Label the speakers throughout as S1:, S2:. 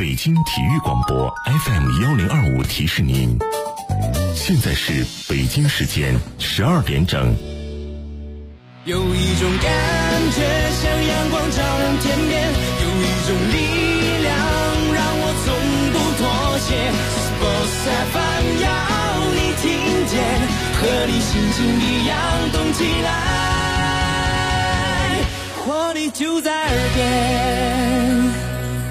S1: 北京体育广播 FM1025提示您，现在是北京时间12点整。
S2: 有一种感觉像阳光照亮天边，有一种力量让我从不妥协。Sports FM 要你听见，和你心情一样动起来，活力就在耳边。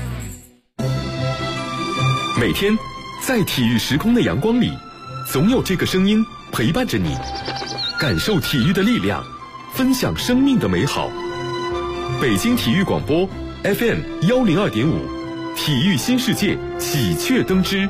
S3: 每天在体育时空的阳光里，总有这个声音陪伴着你，感受体育的力量，分享生命的美好。北京体育广播 FM102.5，体育新世界喜鹊登枝。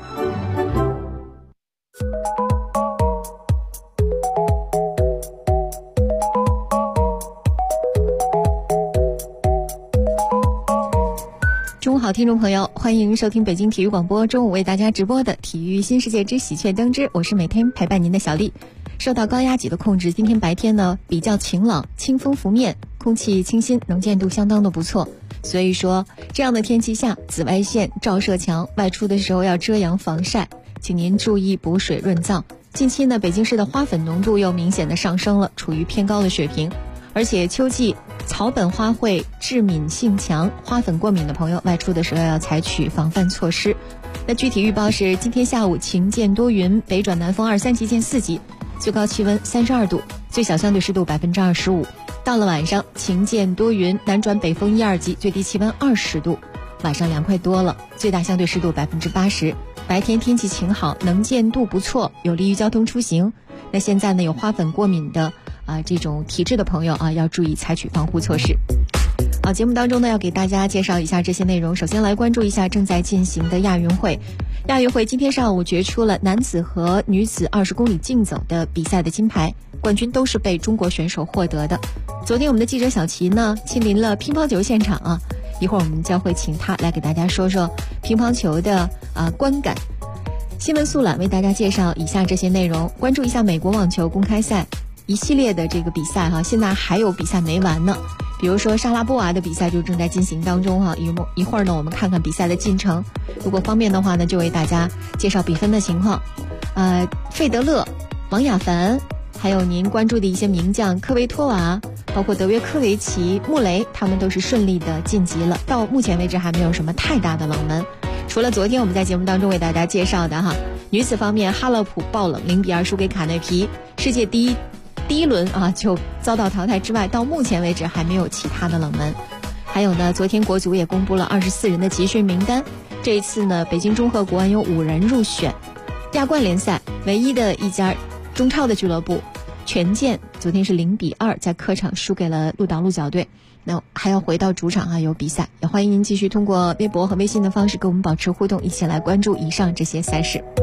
S4: 中午好，听众朋友，欢迎收听北京体育广播中午为大家直播的体育新世界之喜鹊登枝，我是每天陪伴您的小丽。受到高压脊的控制，今天白天呢比较晴朗，清风拂面，空气清新，能见度相当的不错。所以说这样的天气下，紫外线照射强，外出的时候要遮阳防晒，请您注意补水润燥。近期呢，北京市的花粉浓度又明显的上升了，处于偏高的水平。而且秋季草本花卉致敏性强，花粉过敏的朋友外出的时候要采取防范措施。那具体预报是今天下午晴见多云，北转南风2、3级见4级，最高气温32度，最小相对湿度25%。到了晚上晴见多云，南转北风1、2级，最低气温20度，晚上凉快多了，最大相对湿度80%。白天天气晴好，能见度不错，有利于交通出行。那现在呢，有花粉过敏的这种体质的朋友要注意采取防护措施。好，节目当中呢要给大家介绍一下这些内容。首先来关注一下正在进行的亚运会。亚运会今天上午决出了男子和女子20公里竞走的比赛的金牌，冠军都是被中国选手获得的。昨天我们的记者小齐呢亲临了乒乓球现场一会儿我们将会请他来给大家说说乒乓球的观感。新闻速览为大家介绍以下这些内容。关注一下美国网球公开赛一系列的这个比赛现在还有比赛没完呢。比如说莎拉波娃的比赛就正在进行当中一会儿呢我们看看比赛的进程，如果方便的话呢就为大家介绍比分的情况。费德勒、王雅凡，还有您关注的一些名将科维托娃，包括德约科维奇、穆雷，他们都是顺利的晋级了，到目前为止还没有什么太大的冷门。除了昨天我们在节目当中为大家介绍的女子方面哈勒普爆冷0比2输给卡内皮，世界第一轮就遭到淘汰之外，到目前为止还没有其他的冷门。还有呢，昨天国足也公布了24人的集训名单，这一次呢，北京中赫国安有5人入选。亚冠联赛唯一的一家中超的俱乐部权健昨天是0比2在客场输给了鹿岛鹿角队，那还要回到主场有比赛，也欢迎您继续通过微博和微信的方式跟我们保持互动，一起来关注以上这些赛事。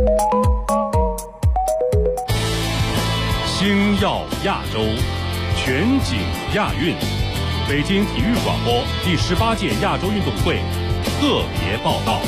S5: 星耀亚洲，全景亚运，北京体育广播第18届亚洲运动会特别报道。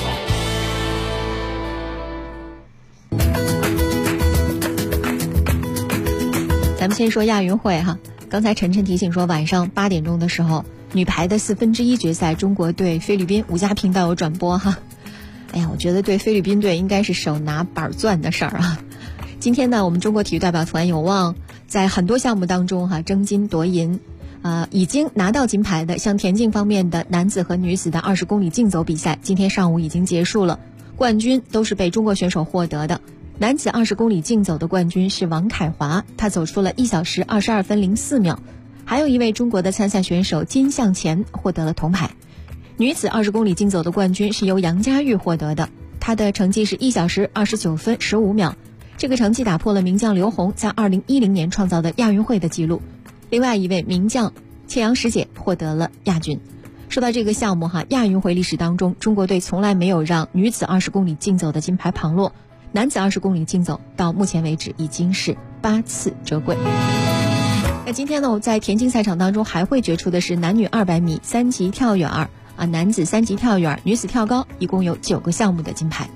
S4: 咱们先说亚运会刚才晨晨提醒说晚上8点钟的时候，女排的1/4决赛中国对菲律宾，5家频道有转播哎呀，我觉得对菲律宾队应该是手拿板钻的事儿今天呢，我们中国体育代表团有望在很多项目当中争金夺银。已经拿到金牌的，像田径方面的男子和女子的20公里竞走比赛，今天上午已经结束了，冠军都是被中国选手获得的。男子20公里竞走的冠军是王凯华，他走出了1小时22分04秒。还有一位中国的参赛选手金向前获得了铜牌。女子20公里竞走的冠军是由杨佳玉获得的，她的成绩是1小时29分15秒。这个成绩打破了名将刘虹在2010年创造的亚运会的纪录。另外一位名将切阳石姐获得了亚军。说到这个项目亚运会历史当中，中国队从来没有让女子20公里竞走的金牌旁落，男子20公里竞走到目前为止已经是8次折桂。那今天呢，我在田径赛场当中还会决出的是男女200米3级跳远男子3级跳远、女子跳高，一共有9个项目的金牌。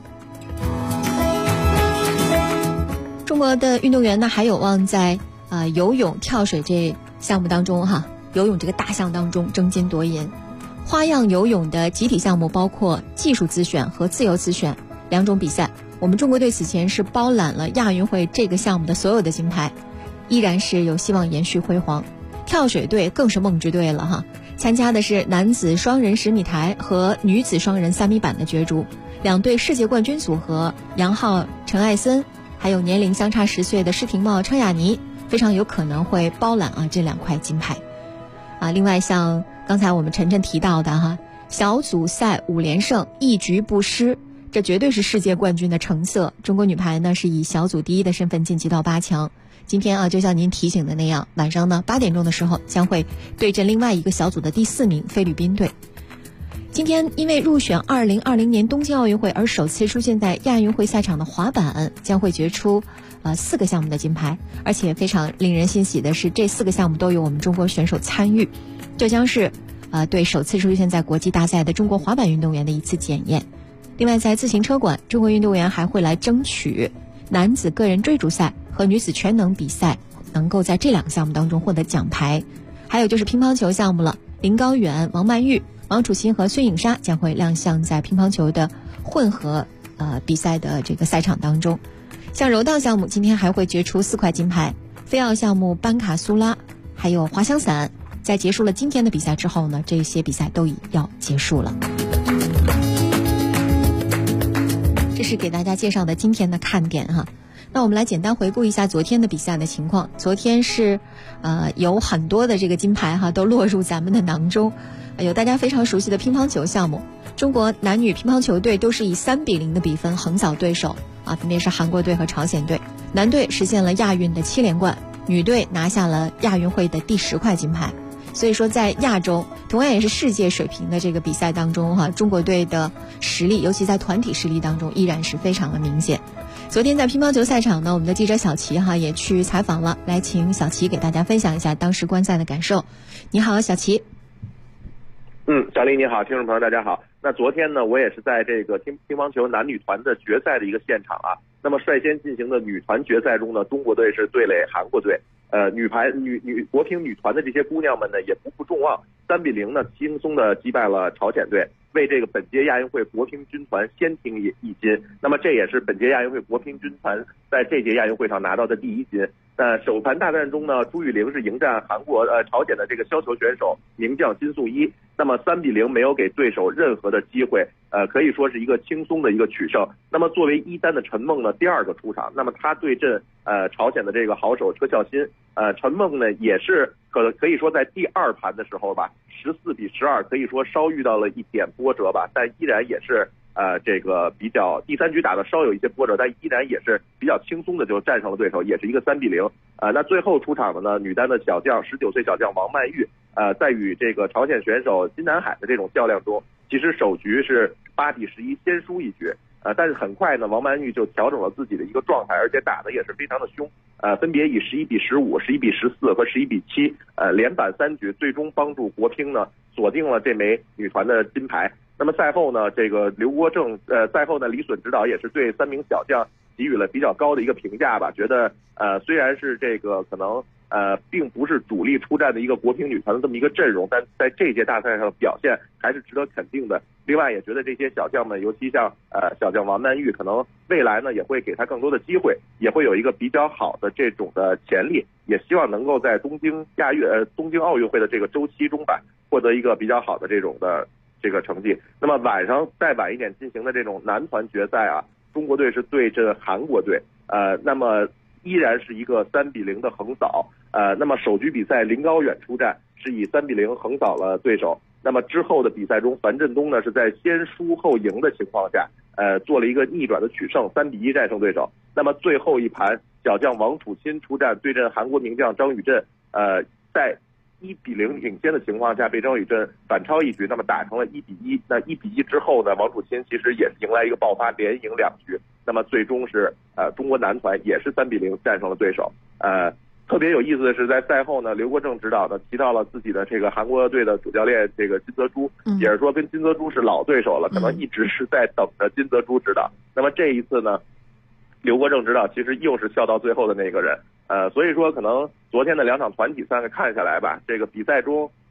S4: 中国的运动员呢还有望在游泳、跳水这项目当中游泳这个大项当中争金夺银。 花样游泳的集体项目包括技术自选和自由自选2种比赛。我们中国队此前是包揽了亚运会这个项目的所有的金牌，依然是有希望延续辉煌。跳水队更是梦之队了哈，参加的是男子双人10米台和女子双人3米板的角逐，2队世界冠军组合杨昊、陈艾森，还有年龄相差10岁的施廷懋、程雅妮，非常有可能会包揽这2块金牌。另外像刚才我们晨晨提到的小组赛5连胜1局不失，这绝对是世界冠军的成色。中国女排呢是以小组第1的身份晋级到8强。今天就像您提醒的那样，晚上呢8点钟的时候将会对阵另外一个小组的第4名菲律宾队。今天因为入选2020年东京奥运会而首次出现在亚运会赛场的滑板将会决出4个项目的金牌，而且非常令人欣喜的是，这4个项目都有我们中国选手参与，这将是对首次出现在国际大赛的中国滑板运动员的一次检验。另外在自行车馆，中国运动员还会来争取男子个人追逐赛和女子全能比赛能够在这2个项目当中获得奖牌。还有就是乒乓球项目了，林高远、王曼玉、王楚钦和孙颖莎将会亮相在乒乓球的混合比赛的这个赛场当中。像柔道项目今天还会决出4块金牌，飞奥项目班卡苏拉还有滑翔伞，在结束了今天的比赛之后呢，这些比赛都已要结束了。这是给大家介绍的今天的看点哈。那我们来简单回顾一下昨天的比赛的情况。昨天是有很多的这个金牌都落入咱们的囊中。有大家非常熟悉的乒乓球项目，中国男女乒乓球队都是以3-0的比分横扫对手分别是韩国队和朝鲜队。男队实现了亚运的7连冠，女队拿下了亚运会的第10块金牌。所以说在亚洲同样也是世界水平的这个比赛当中中国队的实力，尤其在团体实力当中依然是非常的明显。昨天在乒乓球赛场呢，我们的记者小齐也去采访了，来请小齐给大家分享一下当时观赛的感受。你好，小齐。
S6: 小丽你好，听众朋友大家好。那昨天呢，我也是在这个乒乓球男女团的决赛的一个现场那么率先进行的女团决赛中呢，中国队是对垒韩国队。国乒女团的这些姑娘们呢，也不负众望，3-0呢轻松的击败了朝鲜队，为这个本届亚运会国乒军团先听一金。那么这也是本届亚运会国乒军团在这届亚运会上拿到的第1金。首盘大战中呢，朱雨玲是迎战朝鲜的这个削球选手名将金素一，那么3-0没有给对手任何的机会，可以说是一个轻松的一个取胜。那么作为1单的陈梦呢，第2个出场，那么他对阵朝鲜的这个好手车孝欣，陈梦呢也是可以说在第2盘的时候吧，14-12，可以说稍遇到了一点波折吧，但依然也是这个比较第3局打的稍有一些波折，但依然也是比较轻松的就战胜了对手，也是一个3-0。那最后出场的呢，女单的小将19岁小将王曼玉，在与这个朝鲜选手金南海的这种较量中，其实首局是8-11先输1局，但是很快呢，王曼玉就调整了自己的一个状态，而且打的也是非常的凶，分别以11-15、11-14和11-7，连扳3局，最终帮助国乒呢锁定了这枚女团的金牌。那么赛后呢，这个刘国正赛后呢，李隼指导也是对3名小将给予了比较高的一个评价吧，觉得虽然是这个可能并不是主力出战的一个国乒女团的这么一个阵容，但在这届大赛上表现还是值得肯定的。另外也觉得这些小将们，尤其像小将王曼玉，可能未来呢也会给他更多的机会，也会有一个比较好的这种的潜力，也希望能够在东京奥运会的这个周期中吧，获得一个比较好的这种的这个成绩。那么晚上再晚一点进行的这种男团决赛中国队是对阵韩国队，那么依然是一个3-0的横扫，那么首局比赛林高远出战，是以3-0横扫了对手。那么之后的比赛中，樊振东呢是在先输后赢的情况下，做了一个逆转的取胜，3-1战胜对手。那么最后一盘，小将王楚钦出战对阵韩国名将张宇镇，在1-0领先的情况下被张宇镇反超1局，那么打成了1-1。那1-1之后呢，王楚钦其实也是迎来一个爆发，连赢2局。那么最终是中国男团也是3-0战胜了对手。特别有意思的是，在赛后呢，刘国正指导呢提到了自己的这个韩国队的主教练这个金泽洙，也是说跟金泽洙是老对手了，可能一直是在等着金泽洙指导。那么这一次呢，刘国正指导其实又是笑到最后的那个人。所以说可能昨天的2场团体赛看下来吧，这个比赛中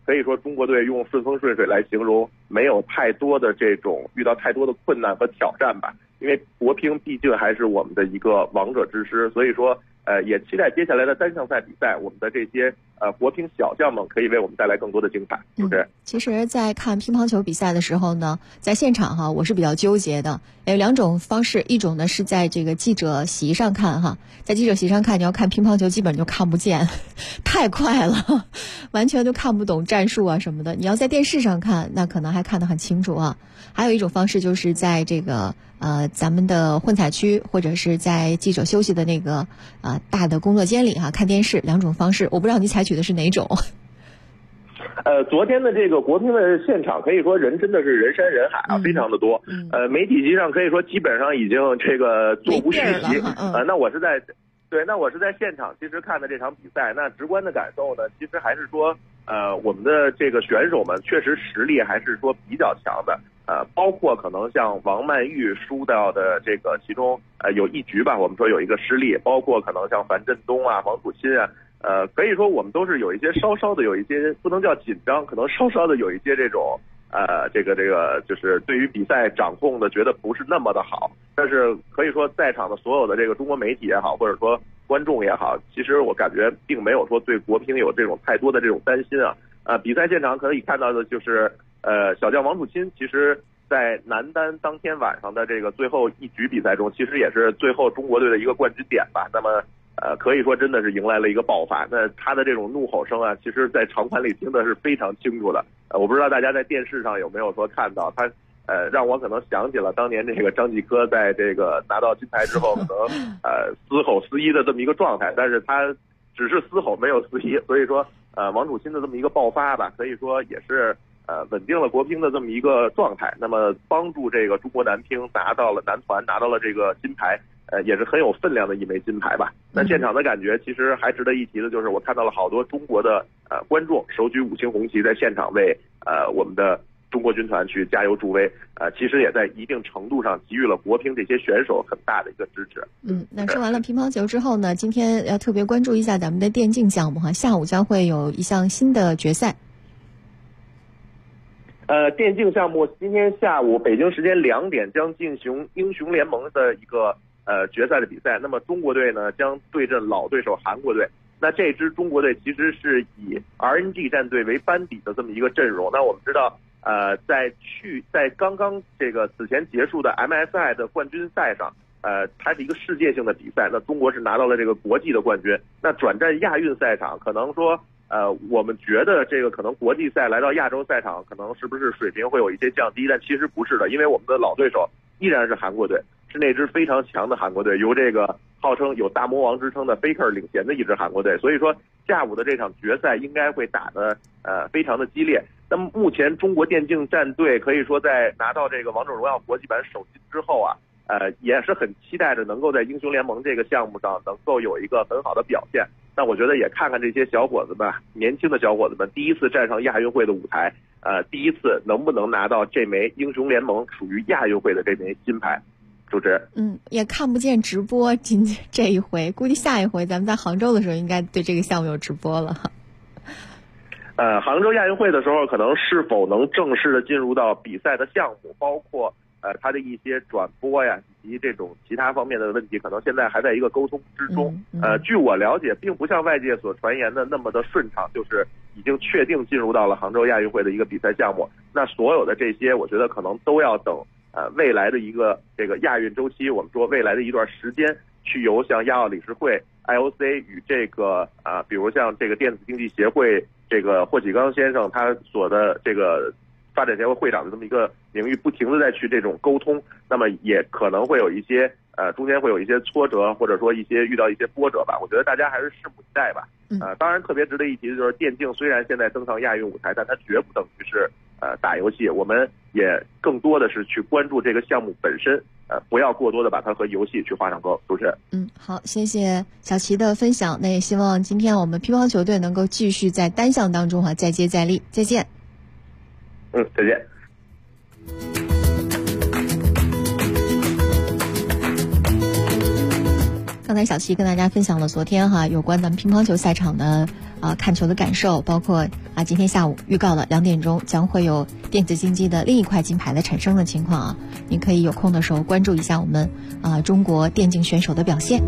S6: 可以说中国队用顺风顺水来形容，没有太多的这种遇到太多的困难和挑战吧。因为国乒毕竟还是我们的一个王者之师，所以说也期待接下来的单项赛比赛，我们的这些国乒小将们可以为我们带来更多的精彩，是不是？
S4: 其实在看乒乓球比赛的时候呢，在现场我是比较纠结的，有两种方式，一种呢是在这个记者席上看在记者席上看，你要看乒乓球基本就看不见，太快了，完全都看不懂战术啊什么的。你要在电视上看，那可能还看得很清楚啊。还有一种方式就是在这个咱们的混采区，或者是在记者休息的那个大的工作间里看电视，两种方式，我不知道你采取的是哪种。
S6: 昨天的这个国乒的现场可以说人真的是人山人海非常的多。媒体席上可以说基本上已经这个座无虚席。那我是在现场其实看的这场比赛，那直观的感受呢，其实还是说我们的这个选手们确实实力还是说比较强的。包括可能像王曼玉输掉的这个其中有一局吧，我们说有一个失利，包括可能像樊振东啊、王楚钦啊，可以说我们都是有一些稍稍的有一些不能叫紧张，可能稍稍的有一些这种这个就是对于比赛掌控的觉得不是那么的好。但是可以说在场的所有的这个中国媒体也好，或者说观众也好，其实我感觉并没有说对国乒有这种太多的这种担心啊。比赛现场可以看到的就是小将王楚钦其实在男单当天晚上的这个最后一局比赛中，其实也是最后中国队的一个冠军点吧。那么可以说真的是迎来了一个爆发。那他的这种怒吼声啊，其实在场馆里听的是非常清楚的。我不知道大家在电视上有没有说看到他，让我可能想起了当年这个张继科在这个拿到金牌之后可能嘶吼嘶医的这么一个状态，但是他只是嘶吼没有嘶医，所以说王楚钦的这么一个爆发吧，可以说也是稳定了国乒的这么一个状态，那么帮助这个中国男乒男团拿到了这个金牌，也是很有分量的一枚金牌吧。那现场的感觉其实还值得一提的就是，我看到了好多中国的观众手举5星红旗在现场为我们的中国军团去加油助威，其实也在一定程度上给予了国乒这些选手很大的一个支持。
S4: 那说完了乒乓球之后呢，今天要特别关注一下咱们的电竞项目下午将会有一项新的决赛。
S6: 电竞项目今天下午北京时间2点将进行英雄联盟的一个决赛的比赛。那么中国队呢将对阵老对手韩国队。那这支中国队其实是以 RNG 战队为班底的这么一个阵容。那我们知道在刚刚这个此前结束的 MSI 的冠军赛上，它是一个世界性的比赛，那中国是拿到了这个国际的冠军。那转战亚运赛场，可能说我们觉得这个可能国际赛来到亚洲赛场，可能是不是水平会有一些降低，但其实不是的，因为我们的老对手依然是韩国队，是那支非常强的韩国队，由这个号称有大魔王之称的 Faker 领衔的一支韩国队。所以说下午的这场决赛应该会打得非常的激烈。那么目前中国电竞战队可以说在拿到这个王者荣耀国际版首金之后也是很期待着能够在英雄联盟这个项目上能够有一个很好的表现。那我觉得也看看这些小伙子们，年轻的小伙子们第一次站上亚运会的舞台，第一次能不能拿到这枚英雄联盟属于亚运会的这枚金牌。主持
S4: 也看不见直播，这一回估计下一回咱们在杭州的时候应该对这个项目有直播了。
S6: 杭州亚运会的时候，可能是否能正式的进入到比赛的项目，包括它的一些转播呀，以及这种其他方面的问题，可能现在还在一个沟通之中。据我了解，并不像外界所传言的那么的顺畅，就是已经确定进入到了杭州亚运会的一个比赛项目。那所有的这些，我觉得可能都要等未来的一个这个亚运周期，我们说未来的一段时间，去由像亚奥理事会 IOC 与这个比如像这个电子竞技协会这个霍启刚先生他所的这个发展协会会长的这么一个名誉，不停的在去这种沟通，那么也可能会有一些中间会有一些挫折，或者说遇到一些波折吧。我觉得大家还是拭目以待吧。当然特别值得一提的就是电竞虽然现在登上亚运舞台，但它绝不等于是打游戏，我们也更多的是去关注这个项目本身，不要过多的把它和游戏去画上钩。主持人，
S4: 好，谢谢小齐的分享。那也希望今天我们乒乓球队能够继续在单项当中再接再厉。再见。
S6: 再见。
S4: 刚刚才小七跟大家分享了昨天有关咱们乒乓球赛场的看球的感受，包括今天下午预告了2点钟将会有电子竞技的另一块金牌的产生的情况您可以有空的时候关注一下我们中国电竞选手的表现。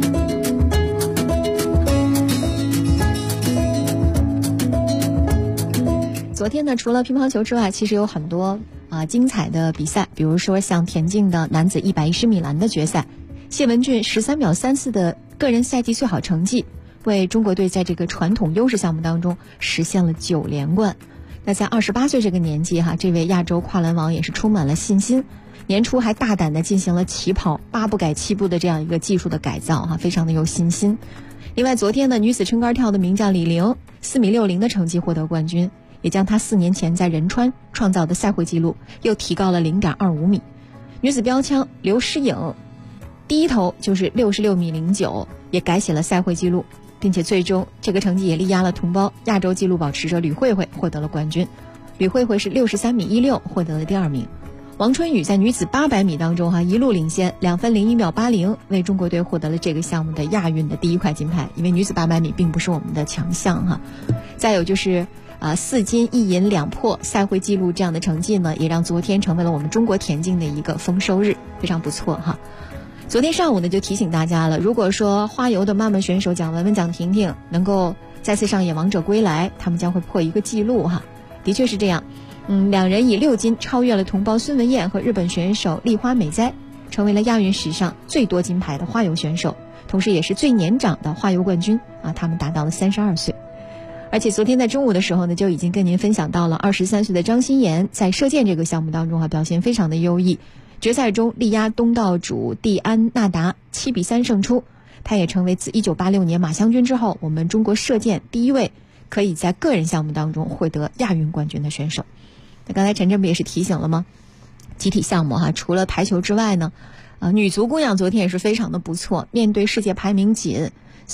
S4: 昨天呢，除了乒乓球之外，其实有很多精彩的比赛，比如说像田径的男子110米栏的决赛，谢文俊13秒34的个人赛季最好成绩，为中国队在这个传统优势项目当中实现了9连冠。那在28岁这个年纪这位亚洲跨栏王也是充满了信心，年初还大胆地进行了起跑8步改7步的这样一个技术的改造非常的有信心。另外昨天的女子撑杆跳的名将李玲4米60的成绩获得冠军，也将她4年前在仁川创造的赛会纪录又提高了 0.25 米。女子标枪刘诗颖第一头就是66米09，也改写了赛会纪录，并且最终这个成绩也力压了同胞亚洲纪录保持者吕慧慧获得了冠军。吕慧慧是63米16获得了第2名。王春雨在女子800米当中一路领先2分01秒80，为中国队获得了这个项目的亚运的第1块金牌，因为女子800米并不是我们的强项再有就是4金1银2破赛会纪录这样的成绩呢，也让昨天成为了我们中国田径的一个丰收日，非常不错昨天上午呢就提醒大家了，如果说花游的妈妈选手蒋雯雯、蒋婷婷能够再次上演王者归来，他们将会破一个纪录的确是这样。两人以6金超越了同胞孙文燕和日本选手立花美哉，成为了亚运史上最多金牌的花游选手，同时也是最年长的花游冠军他们达到了32岁。而且昨天在中午的时候呢，就已经跟您分享到了23岁的张欣妍在射箭这个项目当中表现非常的优异，决赛中力压东道主蒂安纳达7比3胜出，他也成为自1986年马湘军之后我们中国射箭第一位可以在个人项目当中获得亚运冠军的选手。那刚才陈真不也是提醒了吗？集体项目除了排球之外呢，女足姑娘昨天也是非常的不错，面对世界排名仅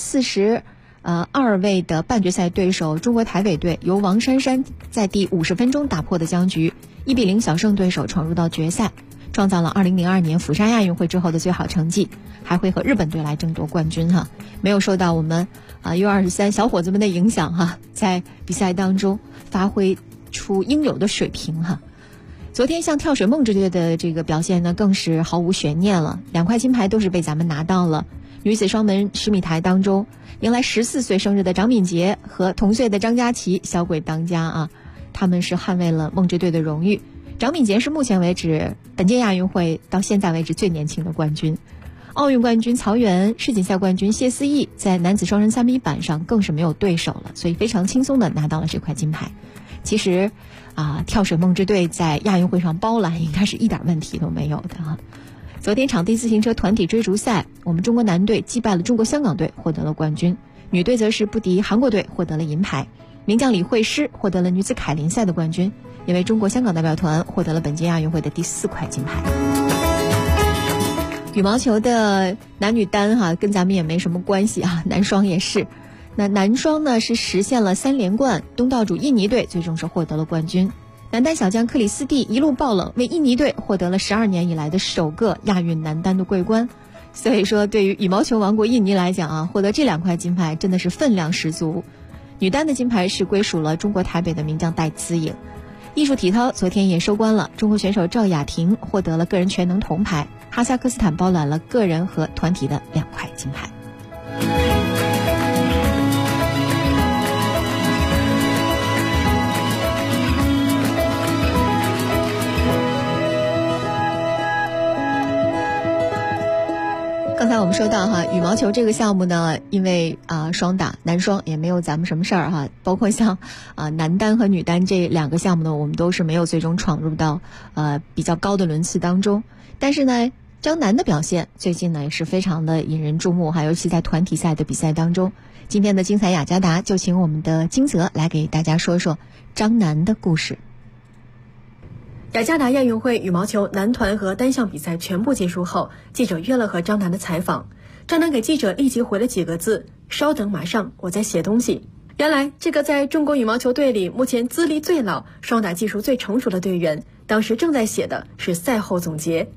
S4: 42位的半决赛对手中国台北队，由王珊珊在第50分钟打破的僵局，1比0小胜对手，闯入到决赛，创造了2002年釜山亚运会之后的最好成绩，还会和日本队来争夺冠军没有受到我们U23小伙子们的影响在比赛当中发挥出应有的水平昨天像跳水梦之队的这个表现呢，更是毫无悬念了，2块金牌都是被咱们拿到了。女子双门10米台当中，迎来14岁生日的张敏杰和同岁的张佳琪小鬼当家他们是捍卫了梦之队的荣誉。张敏杰是目前为止本届亚运会到现在为止最年轻的冠军。奥运冠军曹原、世锦赛冠军谢思义在男子双人3米板上更是没有对手了，所以非常轻松的拿到了这块金牌。其实跳水梦之队在亚运会上包揽应该是一点问题都没有的昨天场地自行车团体追逐赛，我们中国男队击败了中国香港队，获得了冠军，女队则是不敌韩国队，获得了银牌。名将李慧诗获得了女子凯林赛的冠军，也为中国香港代表团获得了本届亚运会的第4块金牌。羽毛球的男女单跟咱们也没什么关系男双也是。那男双呢是实现了3连冠，东道主印尼队最终是获得了冠军。男单小将克里斯蒂一路爆冷，为印尼队获得了12年以来的首个亚运男单的桂冠。所以说对于羽毛球王国印尼来讲获得这2块金牌真的是分量十足。女单的金牌是归属了中国台北的名将戴资颖。艺术体操昨天也收官了，中国选手赵雅婷获得了个人全能铜牌，哈萨克斯坦包揽了个人和团体的2块金牌。刚才我们说到羽毛球这个项目呢，因为双打男双也没有咱们什么事儿包括像男单和女单这2个项目呢，我们都是没有最终闯入到比较高的轮次当中。但是呢，张楠的表现最近呢也是非常的引人注目尤其在团体赛的比赛当中。今天的精彩雅加达就请我们的金泽来给大家说说张楠的故事。
S7: 雅加达亚运会羽毛球男团和单项比赛全部结束后，记者约了和张楠的采访。张楠给记者立即回了几个字：稍等，马上，我在写东西。原来这个在中国羽毛球队里目前资历最老、双打技术最成熟的队员，当时正在写的是赛后总结。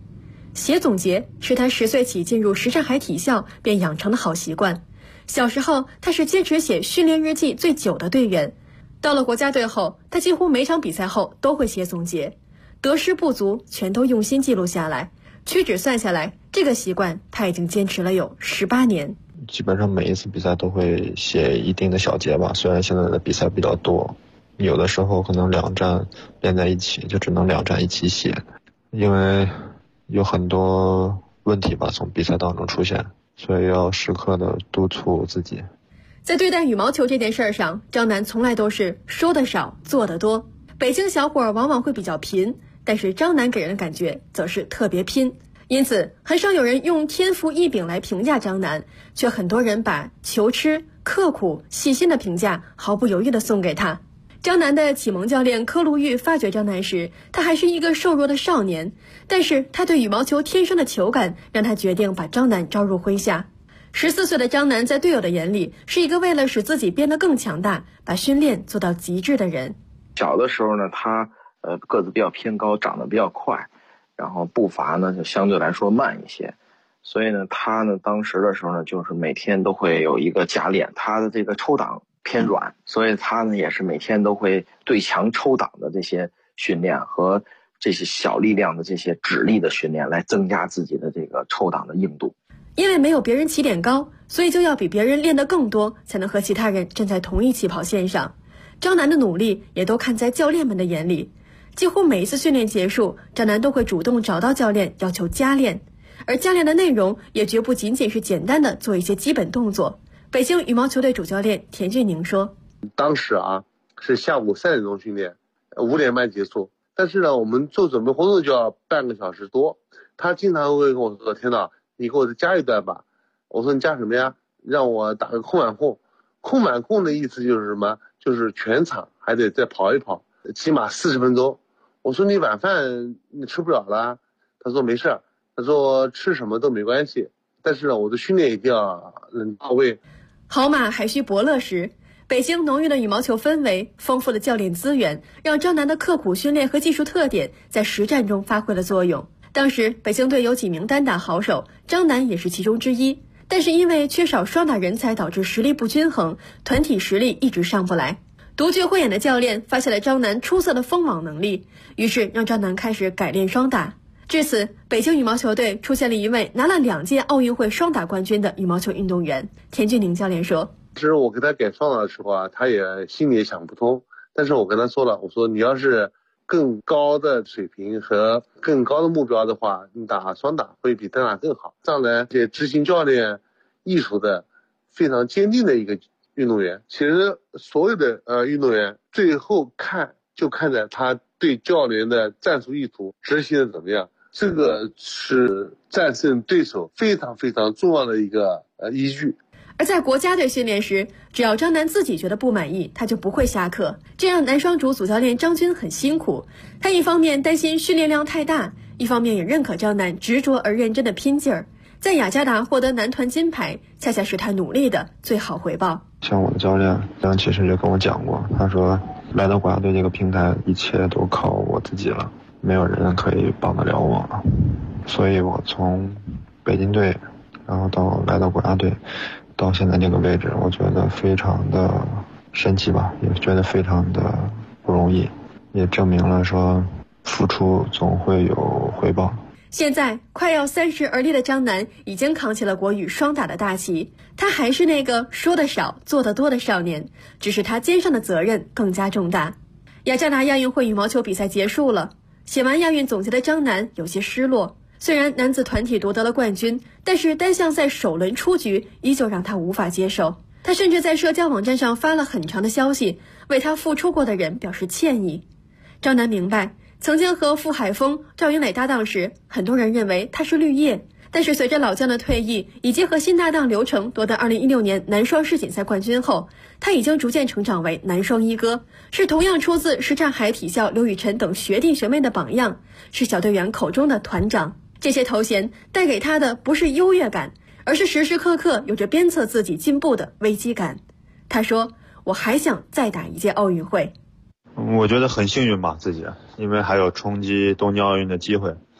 S7: 写总结是他10岁起进入什刹海体校便养成的好习惯。小时候，他是坚持写训练日记最久的队员。到了国家队后，他几乎每场比赛后都会写总结，得失不足全都用心记录下来。屈指算下来，这个习惯他已经坚持了有18年。
S8: 基本上每一次比赛都会写一定的小节吧，虽然现在的比赛比较多，有的时候可能2站连在一起，就只能2站一起写，因为有很多问题吧从比赛当中出现，所以要时刻的督促自己。
S7: 在对待羽毛球这件事上，张楠从来都是说得少做得多。北京小伙往往会比较贫，但是张楠给人的感觉则是特别拼，因此很少有人用天赋异禀来评价张楠，却很多人把求吃、刻苦、细心的评价毫不犹豫地送给他。张楠的启蒙教练柯路玉发掘张楠时，他还是一个瘦弱的少年，但是他对羽毛球天生的球感让他决定把张楠招入麾下。14岁的张楠在队友的眼里是一个为了使自己变得更强大，把训练做到极致的人。
S9: 小的时候呢，他个子比较偏高，长得比较快，然后步伐呢就相对来说慢一些，所以呢他呢当时的时候呢就是每天都会有一个夹练，他的这个抽挡偏软，所以他呢也是每天都会对墙抽挡的这些训练和这些小力量的这些指力的训练，来增加自己的这个抽挡的硬度。
S7: 因为没有别人起点高，所以就要比别人练得更多，才能和其他人站在同一起跑线上。张楠的努力也都看在教练们的眼里，几乎每一次训练结束，张楠都会主动找到教练要求加练，而加练的内容也绝不仅仅是简单的做一些基本动作。北京羽毛球队主教练田俊宁说，
S10: 当时是下午3点钟训练，5点半结束，但是呢我们做准备活动就要半个小时多。他经常会跟我说，天哪，你给我再加一段吧。我说你加什么呀？让我打个空满控。空满控的意思就是什么？就是全场还得再跑一跑，起码40分钟。我说你晚饭你吃不了了？他说没事，他说吃什么都没关系，但是呢我的训练一定要到位。
S7: 好马还需伯乐时，北京浓郁的羽毛球氛围、丰富的教练资源，让张楠的刻苦训练和技术特点在实战中发挥了作用。当时北京队有几名单打好手，张楠也是其中之一，但是因为缺少双打人才，导致实力不均衡，团体实力一直上不来。独具慧眼的教练发现了张楠出色的封网能力，于是让张楠开始改练双打。至此，北京羽毛球队出现了一位拿了2届奥运会双打冠军的羽毛球运动员。田俊宁教练说，
S10: 其实我给他改双打的时候他也心里也想不通，但是我跟他说了，我说你要是更高的水平和更高的目标的话，你打双打会比单打更好。这样呢，也执行教练艺术的非常坚定的一个运动员。其实所有的运动员最后看在他对教练的战术意图执行的怎么样，这个是战胜对手非常非常重要的一个依据。
S7: 而在国家队训练时，只要张楠自己觉得不满意，他就不会下课，这让男双主教练张军很辛苦。他一方面担心训练量太大，一方面也认可张楠执着而认真的拼劲儿。在雅加达获得男团金牌，恰恰是他努力的最好回报。
S8: 像我的教练梁启世就跟我讲过，他说来到国家队这个平台，一切都靠我自己了，没有人可以帮得了我了。所以我从北京队，然后来到国家队，到现在这个位置，我觉得非常的神奇吧，也觉得非常的不容易，也证明了说付出总会有回报。
S7: 现在快要30而立的张楠已经扛起了国羽双打的大旗，他还是那个说得少做得多的少年，只是他肩上的责任更加重大。雅加达亚运会羽毛球比赛结束了，写完亚运总结的张楠有些失落。虽然男子团体夺得了冠军，但是单项赛首轮出局依旧让他无法接受。他甚至在社交网站上发了很长的消息，为他付出过的人表示歉意。张楠明白，曾经和傅海峰、赵云磊搭档时，很多人认为他是绿叶，但是随着老将的退役，以及和新搭档刘成夺得2016年男双世锦赛冠军后，他已经逐渐成长为男双一哥，是同样出自什刹海体校刘雨辰等学弟学妹的榜样，是小队员口中的团长。这些头衔带给他的不是优越感，而是时时刻刻有着鞭策自己进步的危机感。他说，我还想再打一届奥运会。
S8: 我觉得很幸运吧，自己因为还有冲击东京奥运的机会，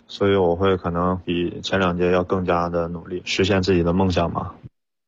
S8: 所以我会可能比前2届要更加的努力，实现自己的梦想吧。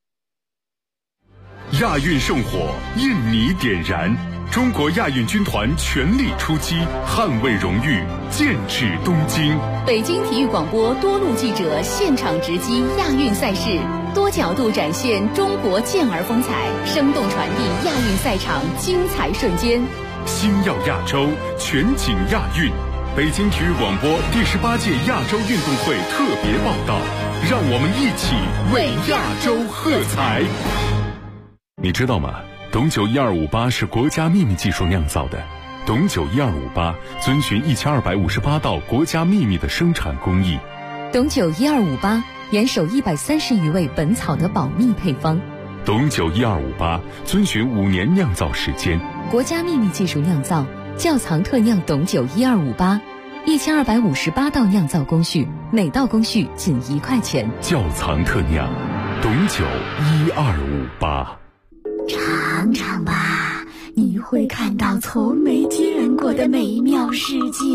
S3: 亚运圣火，印尼点燃，中国亚运军团全力出击，捍卫荣誉，剑指东京。
S11: 北京体育广播多路记者现场直击亚运赛事，多角度展现中国健儿风采，生动传递亚运赛场精彩瞬间。
S3: 星耀亚洲，全景亚运。北京体育广播第18届亚洲运动会特别报道，让我们一起为亚洲喝彩。你知道吗？董酒1258是国家秘密技术酿造的。董酒1258遵循1258道国家秘密的生产工艺。
S11: 董酒1258严守130余味本草的保密配方。
S3: 董酒1258遵循5年酿造时间。
S11: 国家秘密技术酿造，窖藏特酿董酒1258，1258道酿造工序，每道工序仅1块钱。
S3: 窖藏特酿，董酒1258。
S12: 尝尝吧，你会看到从没见过的美妙世界。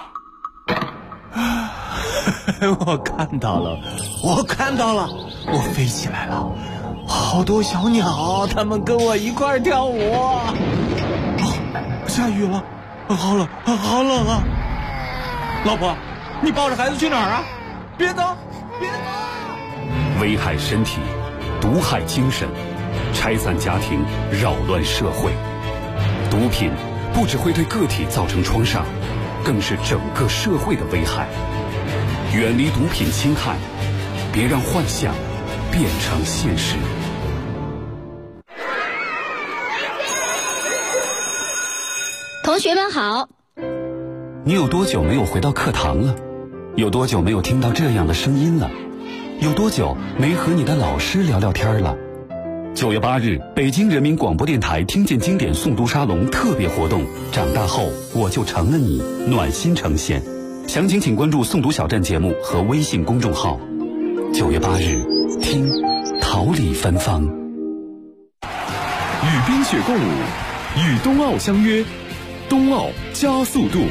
S2: 我看到了，我飞起来了，好多小鸟，它们跟我一块儿跳舞。下雨了，好冷啊！老婆，你抱着孩子去哪儿啊？别走！
S13: 危害身体，毒害精神，拆散家庭，扰乱社会。毒品不只会对个体造成创伤，更是整个社会的危害。远离毒品侵害，别让幻想变成现实。
S4: 同学们好。
S13: 你有多久没有回到课堂了？有多久没有听到这样的声音了？有多久没和你的老师聊聊天了？9月8日，北京人民广播电台听见经典诵读沙龙特别活动，长大后我就成了你，暖心呈现。详情请关注诵读小站节目和微信公众号。9月8日，听桃李芬芳。
S3: 与冰雪共舞，与冬奥相约，冬奥加速度。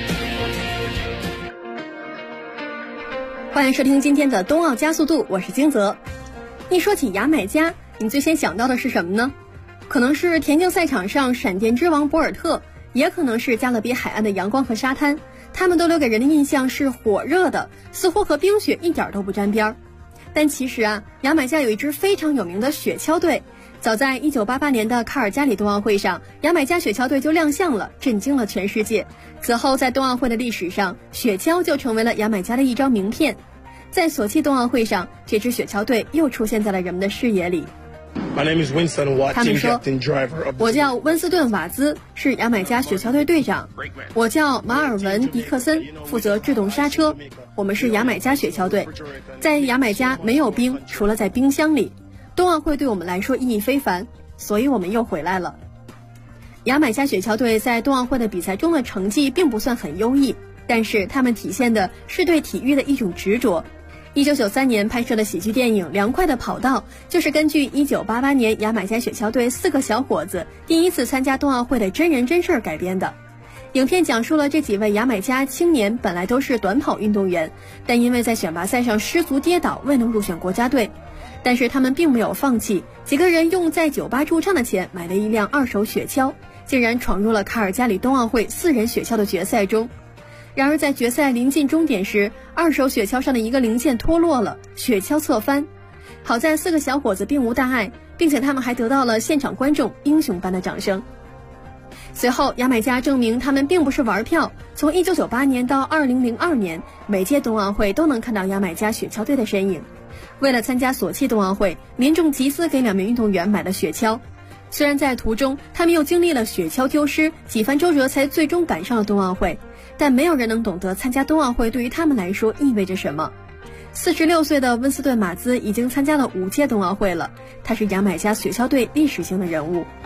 S7: 欢迎收听今天的冬奥加速度，我是金泽。一说起牙买加，你最先想到的是什么呢？可能是田径赛场上闪电之王博尔特，也可能是加勒比海岸的阳光和沙滩，他们都留给人的印象是火热的，似乎和冰雪一点都不沾边儿。但其实啊，牙买加有一支非常有名的雪橇队。早在1988年的卡尔加里冬奥会上，牙买加雪橇队就亮相了，震惊了全世界。此后在冬奥会的历史上，雪橇就成为了牙买加的一张名片。在索契冬奥会上，这支雪橇队又出现在了人们的视野里。他们说，我叫温斯顿·瓦兹，是牙买加雪橇队队长。我叫马尔文·迪克森，负责制动刹车。我们是牙买加雪橇队。在牙买加没有冰，除了在冰箱里。冬奥会对我们来说意义非凡，所以我们又回来了。牙买加雪橇队在冬奥会的比赛中的成绩并不算很优异，但是他们体现的是对体育的一种执着。1993年拍摄的喜剧电影《凉快的跑道》就是根据1988年牙买加雪橇队4个小伙子第一次参加冬奥会的真人真事改编的。影片讲述了这几位牙买加青年本来都是短跑运动员，但因为在选拔赛上失足跌倒未能入选国家队，但是他们并没有放弃，几个人用在酒吧驻唱的钱买了一辆2手雪橇，竟然闯入了卡尔加里冬奥会4人雪橇的决赛中。然而在决赛临近终点时，2手雪橇上的一个零件脱落了，雪橇侧翻。好在4个小伙子并无大碍，并且他们还得到了现场观众英雄般的掌声。随后牙买加证明他们并不是玩票，从1998年到2002年，每届冬奥会都能看到牙买加雪橇队的身影。为了参加索契冬奥会，民众集资给2名运动员买了雪橇。虽然在途中他们又经历了雪橇丢失，几番周折才最终赶上了冬奥会，但没有人能懂得参加冬奥会对于他们来说意味着什么。46岁的温斯顿·马兹已经参加了5届冬奥会了，他是牙买加雪橇队历史性的人物。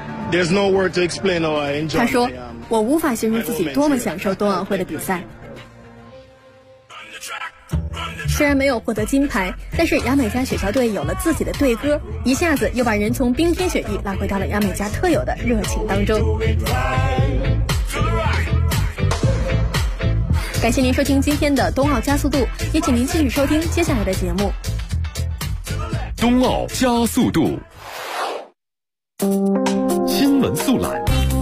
S7: 他说，我无法形容自己多么享受冬奥会的比赛。虽然没有获得金牌，但是牙买加雪橇队有了自己的队歌，一下子又把人从冰天雪地拉回到了牙买加特有的热情当中。 感谢您收听今天的冬奥加速度，也请您继续收听接下来的节目。
S3: 冬奥加速度，新闻速览。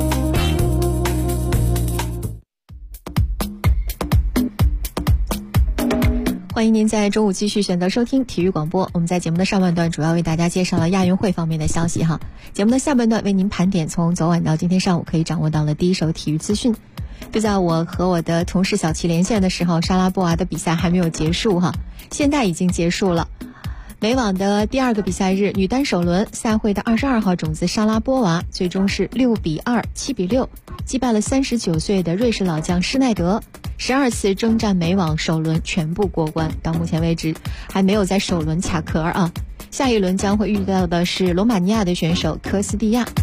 S4: 欢迎您在中午继续选择收听体育广播。我们在节目的上半段主要为大家介绍了亚运会方面的消息哈。节目的下半段为您盘点从昨晚到今天上午可以掌握到了第一手体育资讯。就在我和我的同事小齐连线的时候，莎拉波娃的比赛还没有结束哈，现在已经结束了。美网的第二个比赛日，女单首轮，赛会的22号种子莎拉波娃最终是6比2、7比6击败了39岁的瑞士老将施耐德，12次征战美网首轮全部过关，到目前为止还没有在首轮卡壳啊。下一轮将会遇到的是罗马尼亚的选手科斯蒂亚。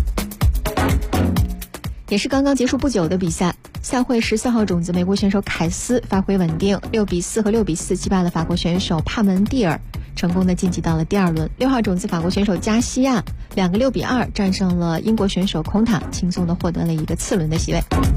S4: 也是刚刚结束不久的比赛，赛会14号种子美国选手凯斯发挥稳定，6比4和6比4击败了法国选手帕门蒂尔，成功的晋级到了第二轮。6号种子法国选手加西亚2个6比2战胜了英国选手孔塔，轻松的获得了一个次轮的席位。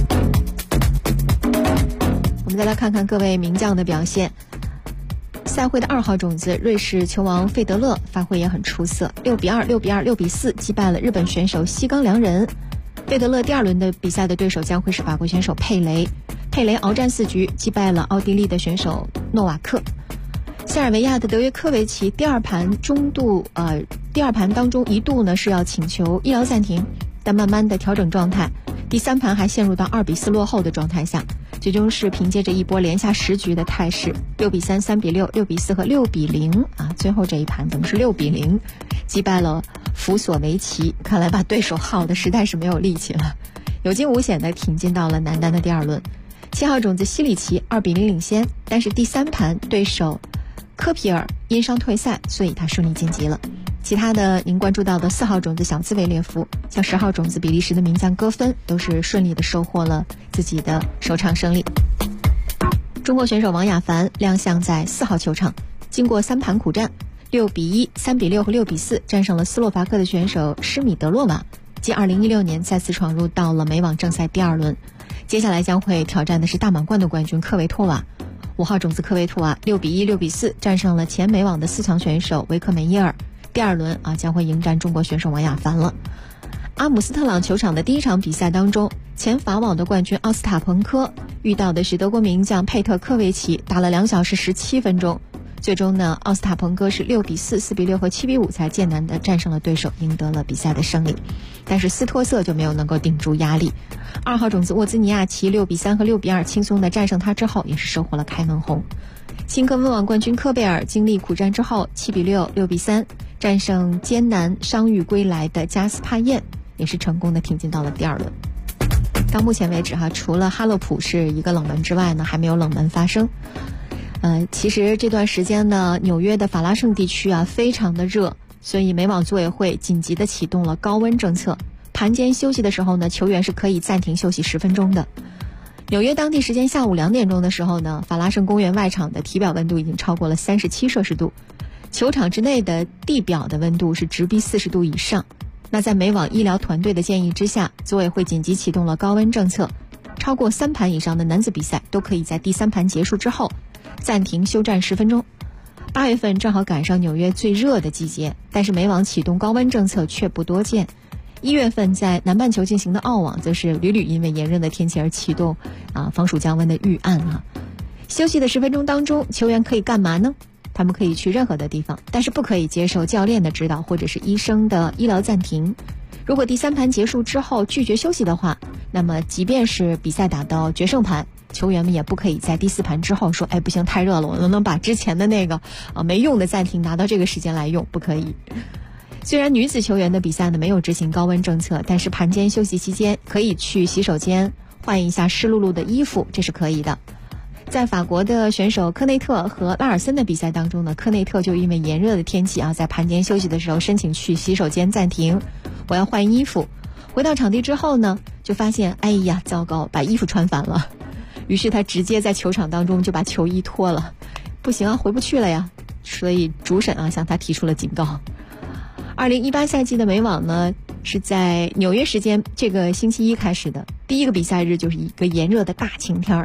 S4: 我们再来看看各位名将的表现。赛会的2号种子瑞士球王费德勒发挥也很出色，6比2、6比2、6比4击败了日本选手西冈良人。费德勒第二轮的比赛的对手将会是法国选手佩雷，佩雷鏖战4局击败了奥地利的选手诺瓦克。塞尔维亚的德约科维奇第二盘当中一度呢是要请求医疗暂停，但慢慢的调整状态，第三盘还陷入到2比4落后的状态下，最终是凭借着一波连下10局的态势，6比3、3比6、6比4和6比0啊，最后这一盘等于是6比0击败了福索维奇，看来把对手耗的实在是没有力气了，有惊无险的挺进到了男单的第二轮。7号种子西里奇2比0领先，但是第三盘对手科皮尔因伤退赛，所以他顺利晋级了。其他的您关注到的4号种子小兹维列夫，像10号种子比利时的名将戈芬，都是顺利的收获了自己的首场胜利。中国选手王雅凡亮相在4号球场，经过3盘苦战，6比1、3比6和6比4战胜了斯洛伐克的选手施米德洛娃，继2016年再次闯入到了美网正赛第二轮。接下来将会挑战的是大满贯的冠军科维托娃。5号种子科维托娃6比1、6比4战胜了前美网的4强选手维克梅耶尔，第二轮将会迎战中国选手王雅凡了。阿姆斯特朗球场的第一场比赛当中，前法网的冠军奥斯塔彭科遇到的是德国名将佩特科维奇，打了2小时17分钟，最终呢，奥斯塔彭科是6比4、4比6和7比5才艰难的战胜了对手，赢得了比赛的胜利。但是斯托瑟就没有能够顶住压力，2号种子沃兹尼亚奇6比3和6比2轻松的战胜他之后，也是收获了开门红。新科温网冠军科贝尔经历苦战之后7比6、6比3战胜艰难伤愈归来的加斯帕燕，也是成功的挺进到了第二轮。到目前为止除了哈勒普是一个冷门之外呢，还没有冷门发生。其实这段时间呢，纽约的法拉盛地区非常的热，所以美网组委会紧急的启动了高温政策，盘间休息的时候呢，球员是可以暂停休息10分钟的。纽约当地时间下午2点钟的时候呢，法拉盛公园外场的体表温度已经超过了37摄氏度，球场之内的地表的温度是直逼40度以上。那在美网医疗团队的建议之下，组委会紧急启动了高温政策，超过3盘以上的男子比赛都可以在第3盘结束之后暂停休战10分钟。8月份正好赶上纽约最热的季节，但是美网启动高温政策却不多见。1月份在南半球进行的澳网则是屡屡因为炎热的天气而启动防暑降温的预案休息的10分钟当中，球员可以干嘛呢？他们可以去任何的地方，但是不可以接受教练的指导或者是医生的医疗暂停。如果第3盘结束之后拒绝休息的话，那么即便是比赛打到决胜盘，球员们也不可以在第4盘之后说不行太热了，我能不能把之前的那个没用的暂停拿到这个时间来用，不可以。虽然女子球员的比赛呢没有执行高温政策，但是盘间休息期间可以去洗手间换一下湿漉漉的衣服，这是可以的。在法国的选手科内特和拉尔森的比赛当中呢，科内特就因为炎热的天气在盘间休息的时候申请去洗手间暂停，我要换衣服。回到场地之后呢，就发现糟糕，把衣服穿反了，于是他直接在球场当中就把球衣脱了，不行回不去了呀，所以主审向他提出了警告。2018赛季的美网呢是在纽约时间这个星期一开始的，第一个比赛日就是一个炎热的大晴天，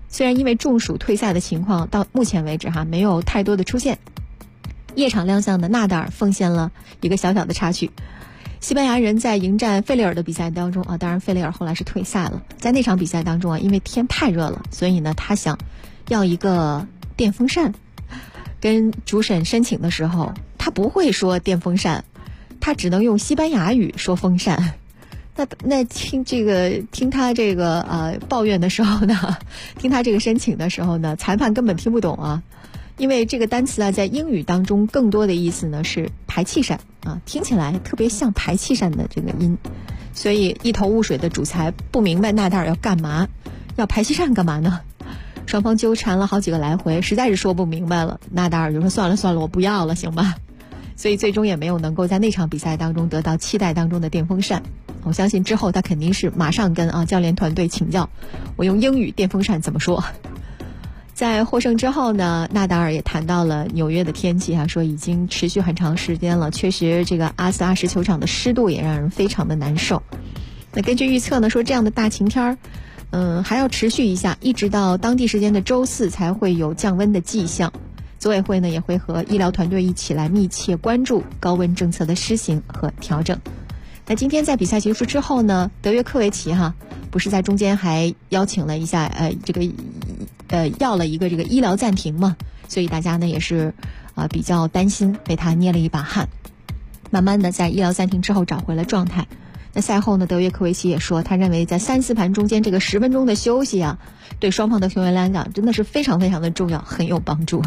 S4: 虽然因为中暑退赛的情况到目前为止没有太多的出现，夜场亮相的纳达尔奉献了一个小小的插曲。西班牙人在迎战费雷尔的比赛当中当然费雷尔后来是退赛了，在那场比赛当中因为天太热了，所以呢他想要一个电风扇，跟主审申请的时候他不会说电风扇，他只能用西班牙语说风扇。那听他这个抱怨的时候呢，听他这个申请的时候呢，裁判根本听不懂因为这个单词在英语当中更多的意思呢是排气扇听起来特别像排气扇的这个音，所以一头雾水的主裁不明白纳达尔要干嘛，要排气扇干嘛呢？双方纠缠了好几个来回，实在是说不明白了，纳达尔就说算了，我不要了，行吧？所以最终也没有能够在那场比赛当中得到期待当中的电风扇。我相信之后他肯定是马上跟教练团队请教，我用英语电风扇怎么说。在获胜之后呢，纳达尔也谈到了纽约的天气说已经持续很长时间了，确实这个阿斯拉什球场的湿度也让人非常的难受。那根据预测呢，说这样的大晴天还要持续一下，一直到当地时间的周4才会有降温的迹象。组委会呢也会和医疗团队一起来密切关注高温政策的施行和调整。那今天在比赛结束之后呢，德约科维奇不是在中间还邀请了一下要了一个这个医疗暂停嘛，所以大家呢也是比较担心，为他捏了一把汗。慢慢的在医疗暂停之后找回了状态。那赛后呢，德约科维奇也说，他认为在3-4盘中间这个10分钟的休息对双方的球员来讲真的是非常非常的重要，很有帮助。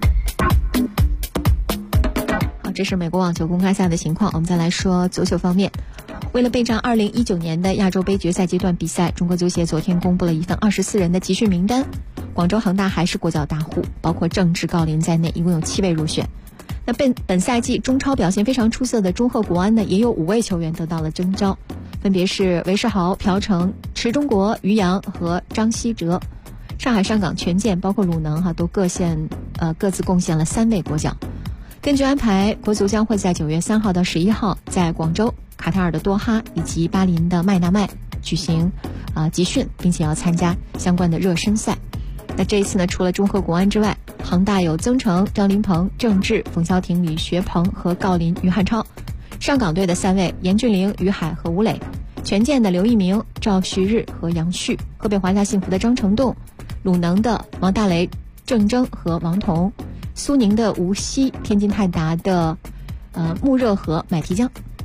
S4: 这是美国网球公开赛的情况。我们再来说足球方面，为了备战2019年的亚洲杯决赛阶段比赛，中国足协昨天公布了一份24人的集训名单。广州恒大还是国脚大户，包括郑智、郜林在内，一共有7位入选。那本赛季中超表现非常出色的中赫国安呢，也有5位球员得到了征召，分别是韦世豪、朴成、池中国、于洋和张稀哲。上海上港权健包括鲁能都各自贡献了3位国脚。根据安排，国足将会在9月3号到11号在广州、卡塔尔的多哈以及巴林的麦纳麦举行集训，并且要参加相关的热身赛。那这一次呢，除了中赫国安之外，恒大有曾诚、张琳芃、郑智、冯潇霆、李学鹏和郜林、于汉超。上港队的3位严俊凌、于海和吴磊，权健的刘一鸣、赵旭日和杨旭，河北华夏幸福的张成栋，鲁能的王大雷、郑铮和王彤，苏宁的吴曦，天津泰达的穆热和买提江。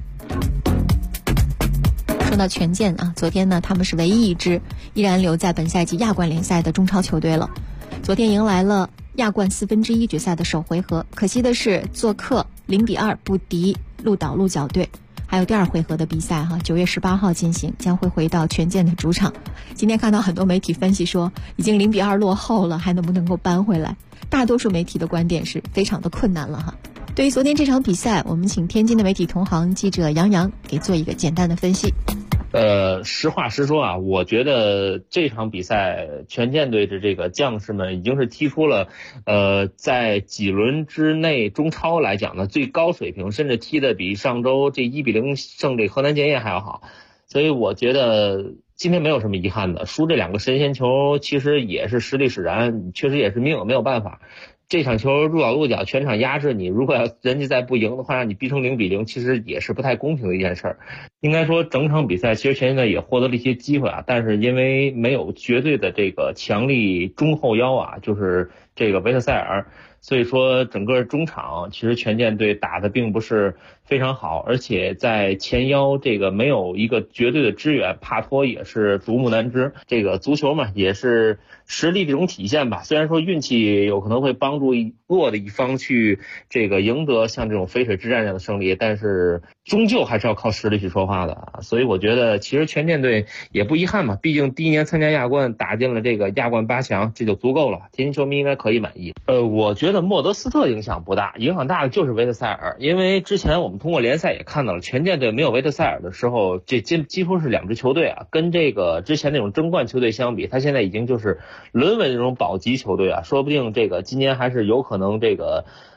S4: 说到权健昨天呢，他们是唯一一支依然留在本赛季亚冠联赛的中超球队了。昨天迎来了亚冠1/4决赛的首回合，可惜的是做客0-2不敌鹿岛鹿角队。还有第2回合的比赛9月18号进行，将会回到权健的主场。今天看到很多媒体分析说，已经0-2落后了，还能不能够扳回来？大多数媒体的观点是非常的困难了对于昨天这场比赛，我们请天津的媒体同行记者杨洋给做一个简单的分析。
S14: 实话实说我觉得这场比赛权健队的这个将士们已经是踢出了在几轮之内中超来讲呢最高水平，甚至踢得比上周这1-0胜这河南建业还要好。所以我觉得今天没有什么遗憾的，输这2个神仙球其实也是实力使然，确实也是命，没有办法。这场球鹿岛鹿角全场压制你，如果要人家再不赢的话，让你逼成0-0，其实也是不太公平的一件事儿。应该说整场比赛其实权健队也获得了一些机会但是因为没有绝对的这个强力中后腰就是这个维特塞尔，所以说整个中场其实权健队打的并不是非常好，而且在前腰这个没有一个绝对的支援，帕托也是独木难支。这个足球嘛，也是实力这种体现吧。虽然说运气有可能会帮助弱的一方去这个赢得像这种淝水之战这样的胜利，但是终究还是要靠实力去说话的所以我觉得其实权健队也不遗憾嘛，毕竟第1年参加亚冠打进了这个亚冠8强，这就足够了，天津球迷应该可以满意。我觉得莫德斯特影响不大，影响大的就是维特塞尔，因为之前我们通过联赛也看到了，权健队没有维特塞尔的时候，这几乎是2支球队跟这个之前那种争冠球队相比，他现在已经就是沦为那种保级球队说不定这个今年还是有可能这个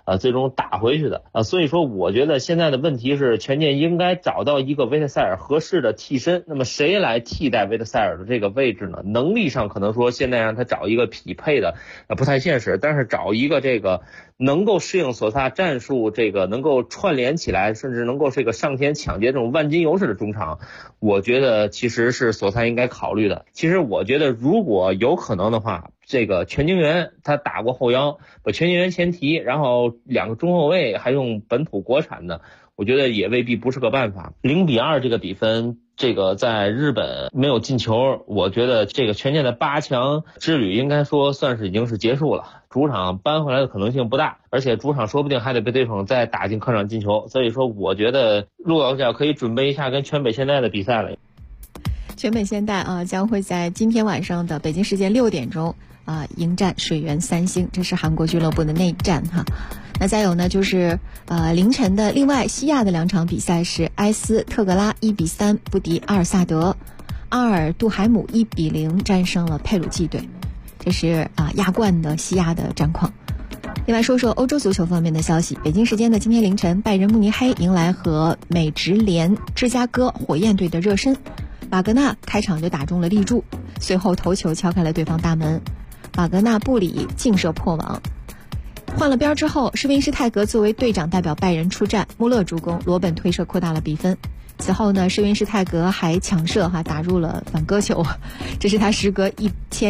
S14: 最终打回去的所以说我觉得现在的问题是权健应该找到一个维特塞尔合适的替身，那么谁来替代维特塞尔的这个位置呢？能力上可能说现在让他找一个匹配的不太现实，但是找一个这个能够适应索萨战术，这个能够串联起来，甚至能够这个上前抢劫这种万金油式的中场，我觉得其实是索萨应该考虑的。其实我觉得如果有可能的话，这个全京元他打过后腰，把全京元前提，然后2个中后卫还用本土国产的，我觉得也未必不是个办法。0-2这个比分，这个在日本没有进球，我觉得这个权健的8强之旅应该说算是已经是结束了，主场扳回来的可能性不大，而且主场说不定还得被对手再打进客场进球，所以说我觉得鹿角可以准备一下跟全北现代的比赛了。
S4: 全北现代将会在今天晚上的北京时间6点钟迎战水原三星，这是韩国俱乐部的内战哈。那再有呢，就是凌晨的另外西亚的2场比赛是埃斯特格拉1-3不敌阿尔萨德，阿尔杜海姆1-0战胜了佩鲁季队，这是亚冠的西亚的战况。另外说说欧洲足球方面的消息，北京时间的今天凌晨，拜仁慕尼黑迎来和美职联芝加哥火焰队的热身，瓦格纳开场就打中了立柱，随后头球敲开了对方大门，瓦格纳布里劲射破网。换了边之后，施宾施泰格作为队长代表拜仁出战，穆勒助攻，罗本推射扩大了比分。此后呢，施宾施泰格还抢射打入了反戈球，这是他时隔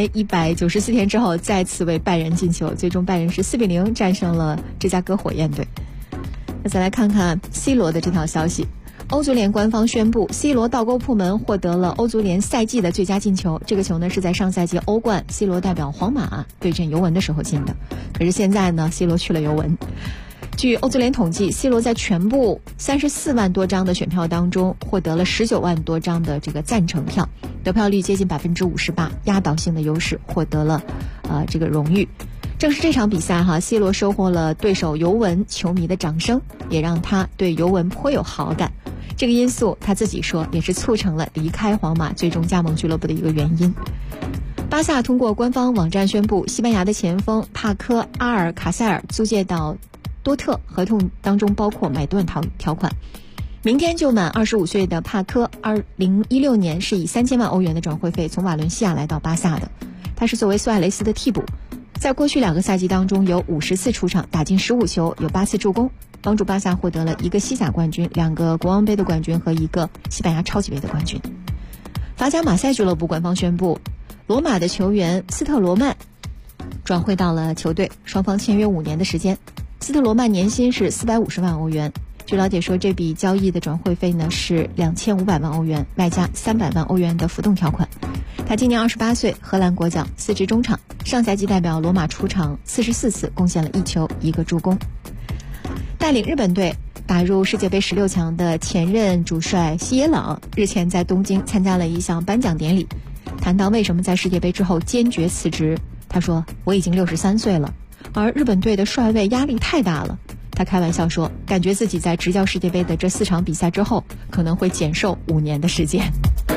S4: 1194天之后再次为拜仁进球，最终拜仁是4-0战胜了芝加哥火焰队。那再来看看 C 罗的这条消息，欧足联官方宣布 C 罗倒钩破门，获得了欧足联赛季的最佳进球。这个球呢是在上赛季欧冠 C 罗代表皇马对阵尤文的时候进的，可是现在呢 C 罗去了尤文。据欧足联统计， C 罗在全部34万多张的选票当中获得了19万多张的这个赞成票，得票率接近58%，压倒性的优势，获得了这个荣誉。正是这场比赛C 罗收获了对手尤文球迷的掌声，也让他对尤文颇有好感。这个因素他自己说也是促成了离开皇马最终加盟俱乐部的一个原因。巴萨通过官方网站宣布，西班牙的前锋帕科阿尔卡塞尔租借到多特，合同当中包括买断条款。明天就满25岁的帕科2016年是以3000万欧元的转会费从瓦伦西亚来到巴萨的，他是作为苏亚雷斯的替补，在过去2个赛季当中有50次出场，打进15球，有8次助攻，帮助巴萨获得了1个西甲冠军、2个国王杯的冠军和1个西班牙超级杯的冠军。法甲马赛俱乐部官方宣布，罗马的球员斯特罗曼转会到了球队，双方签约5年的时间。斯特罗曼年薪是450万欧元，据了解说这笔交易的转会费呢是2500万欧元，外加300万欧元的浮动条款。他今年28岁，荷兰国脚，4支中场，上赛季代表罗马出场44次，贡献了1球1个助攻。带领日本队打入世界杯16强的前任主帅西野朗日前在东京参加了一项颁奖典礼，谈到为什么在世界杯之后坚决辞职，他说我已经63岁了，而日本队的帅位压力太大了。他开玩笑说，感觉自己在执教世界杯的这4场比赛之后可能会减寿5年的时间。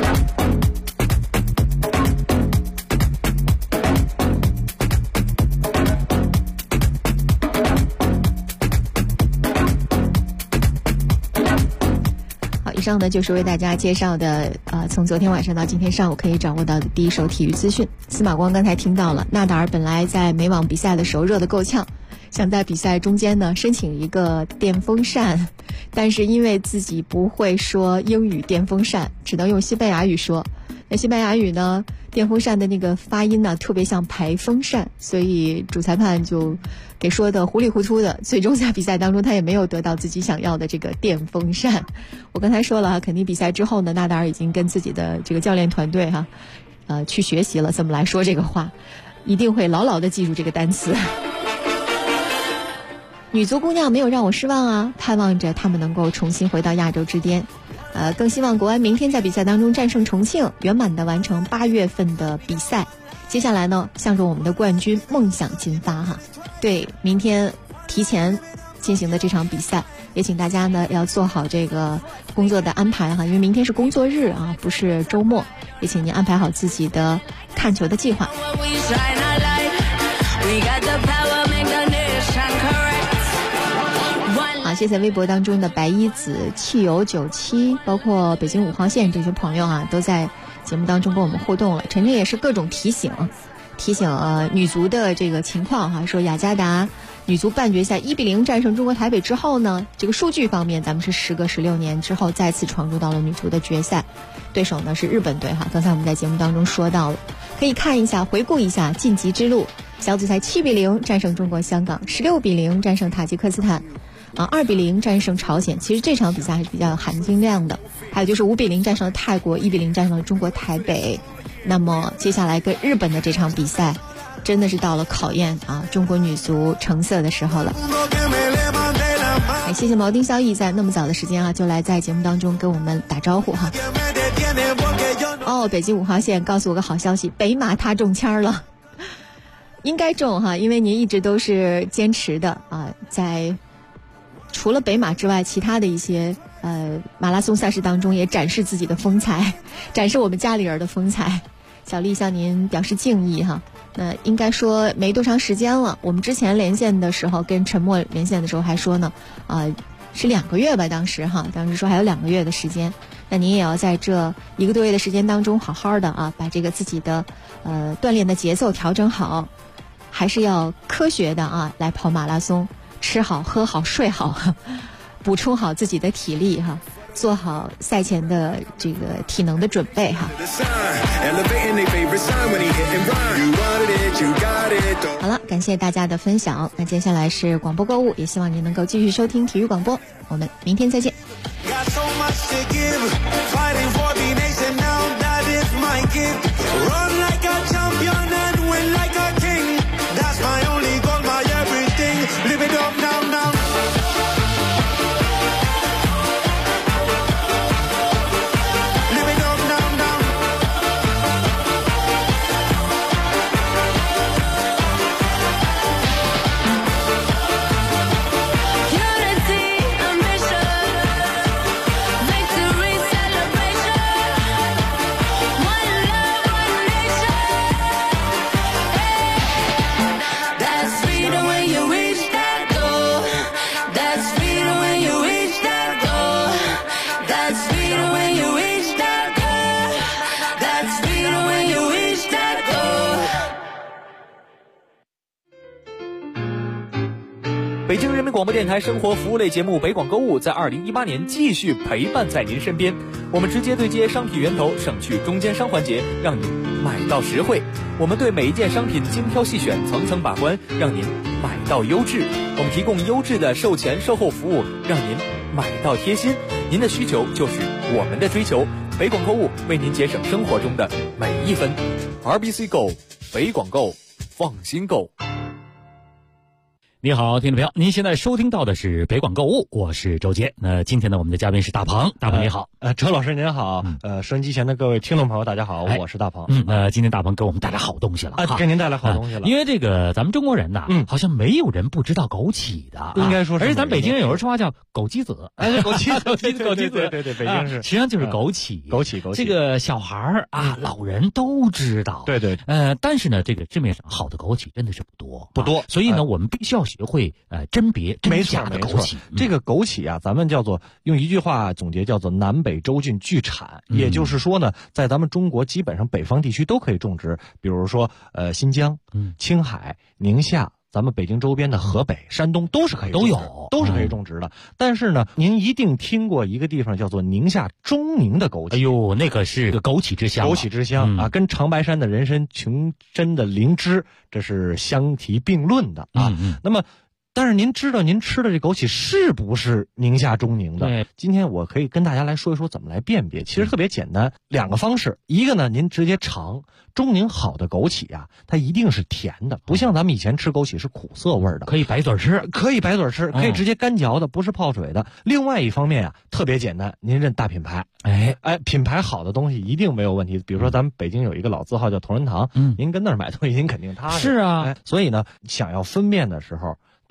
S4: 以上呢就是为大家介绍的从昨天晚上到今天上午可以掌握到的第一手体育资讯。司马光刚才听到了，纳达尔本来在美网比赛的时候热得够呛，想在比赛中间呢申请一个电风扇，但是因为自己不会说英语电风扇，只能用西班牙语说。那西班牙语呢，电风扇的那个发音呢特别像排风扇，所以主裁判就给说的糊里糊涂的，最终在比赛当中他也没有得到自己想要的这个电风扇。我刚才说了肯定比赛之后呢，纳达尔已经跟自己的这个教练团队去学习了怎么来说这个话，一定会牢牢的记住这个单词。女足姑娘没有让我失望啊，盼望着她们能够重新回到亚洲之巅。更希望国安明天在比赛当中战胜重庆，圆满的完成8月份的比赛。接下来呢，向着我们的冠军梦想进发对明天提前进行的这场比赛，也请大家呢要做好这个工作的安排因为明天是工作日不是周末，也请您安排好自己的看球的计划。 哈，谢谢微博当中的白衣子、汽油97，包括北京5号线这些朋友啊，都在节目当中跟我们互动了。晨晨也是各种提醒女足的这个情况哈，说雅加达女足半决赛1-0战胜中国台北之后呢，这个数据方面咱们是时隔16年之后再次闯入到了女足的决赛，对手呢是日本队哈。刚才我们在节目当中说到了，可以看一下回顾一下晋级之路。小组赛7-0战胜中国香港，16-0战胜塔吉克斯坦，2-0战胜朝鲜。其实这场比赛还是比较有含金量的。还有就是5-0战胜了泰国，1-0战胜了中国台北。那么接下来跟日本的这场比赛，真的是到了考验中国女足成色的时候了。谢谢毛丁萧逸在那么早的时间就来在节目当中跟我们打招呼哈。北京5号线告诉我个好消息，北马他中签了。应该中哈，因为您一直都是坚持的在除了北马之外，其他的一些马拉松赛事当中也展示自己的风采，展示我们家里人的风采。小丽向您表示敬意哈。那应该说没多长时间了，我们之前连线的时候跟陈默连线的时候还说呢，是2个月吧，当时说还有2个月的时间。那您也要在这1个多月的时间当中好好的把这个自己的锻炼的节奏调整好，还是要科学的来跑马拉松，吃好喝好睡好，补充好自己的体力哈，做好赛前的这个体能的准备哈。好了，感谢大家的分享。那接下来是广播购物，也希望您能够继续收听体育广播。我们明天再见。
S15: 北京人民广播电台生活服务类节目北广购物在2018年继续陪伴在您身边。我们直接对接商品源头，省去中间商环节，让您买到实惠。我们对每一件商品精挑细选，层层把关，让您买到优质。我们提供优质的售前售后服务，让您买到贴心。您的需求就是我们的追求。北广购物为您节省生活中的每一分。RBC Go， 北广购，放心购。
S16: 你好，听众朋友，您现在收听到的是北广购物，我是周杰。那今天呢，我们的嘉宾是大鹏，大鹏你好。
S17: 周老师您好，收音机前的各位听众朋友大家好，我是大鹏。
S16: 今天大鹏给我们带来好东西了
S17: 给您带来好东西了。
S16: 因为这个咱们中国人呐，好像没有人不知道枸杞的，
S17: 应该说是。
S16: 而且咱北京人有人说话叫枸杞子，
S17: 枸杞子，对，北京是，
S16: 实际上就是枸杞，
S17: 枸杞。
S16: 这个小孩老人都知道，
S17: 对。
S16: 但是呢，这个市面上好的枸杞真的是不多，所以呢，我们必须要学会甄别真假的枸杞。
S17: 这个枸杞咱们叫做用一句话总结，叫做南北洲郡聚产。也就是说呢，在咱们中国基本上北方地区都可以种植，比如说新疆、青海、宁夏，咱们北京周边的河北、山东都是可以种植，都是可以种植的。但是呢，您一定听过一个地方叫做宁夏中宁的枸杞。
S16: 哎呦，那个是个枸杞之乡，
S17: 枸杞之乡跟长白山的人参、琼珍的灵芝，这是相提并论的那么但是您知道您吃的这枸杞是不是宁夏中宁的？
S16: 对，
S17: 今天我可以跟大家来说一说怎么来辨别。其实特别简单，2个方式。一个呢，您直接尝中宁好的枸杞它一定是甜的，不像咱们以前吃枸杞是苦涩味的。
S16: 可以白嘴吃，
S17: 可以直接干嚼的，不是泡水的。另外一方面特别简单，您认大品牌。品牌好的东西一定没有问题。比如说咱们北京有一个老字号叫同仁堂，您跟那儿买东西您肯定踏实。
S16: 是啊，
S17: 所以呢，想要分辨的时候，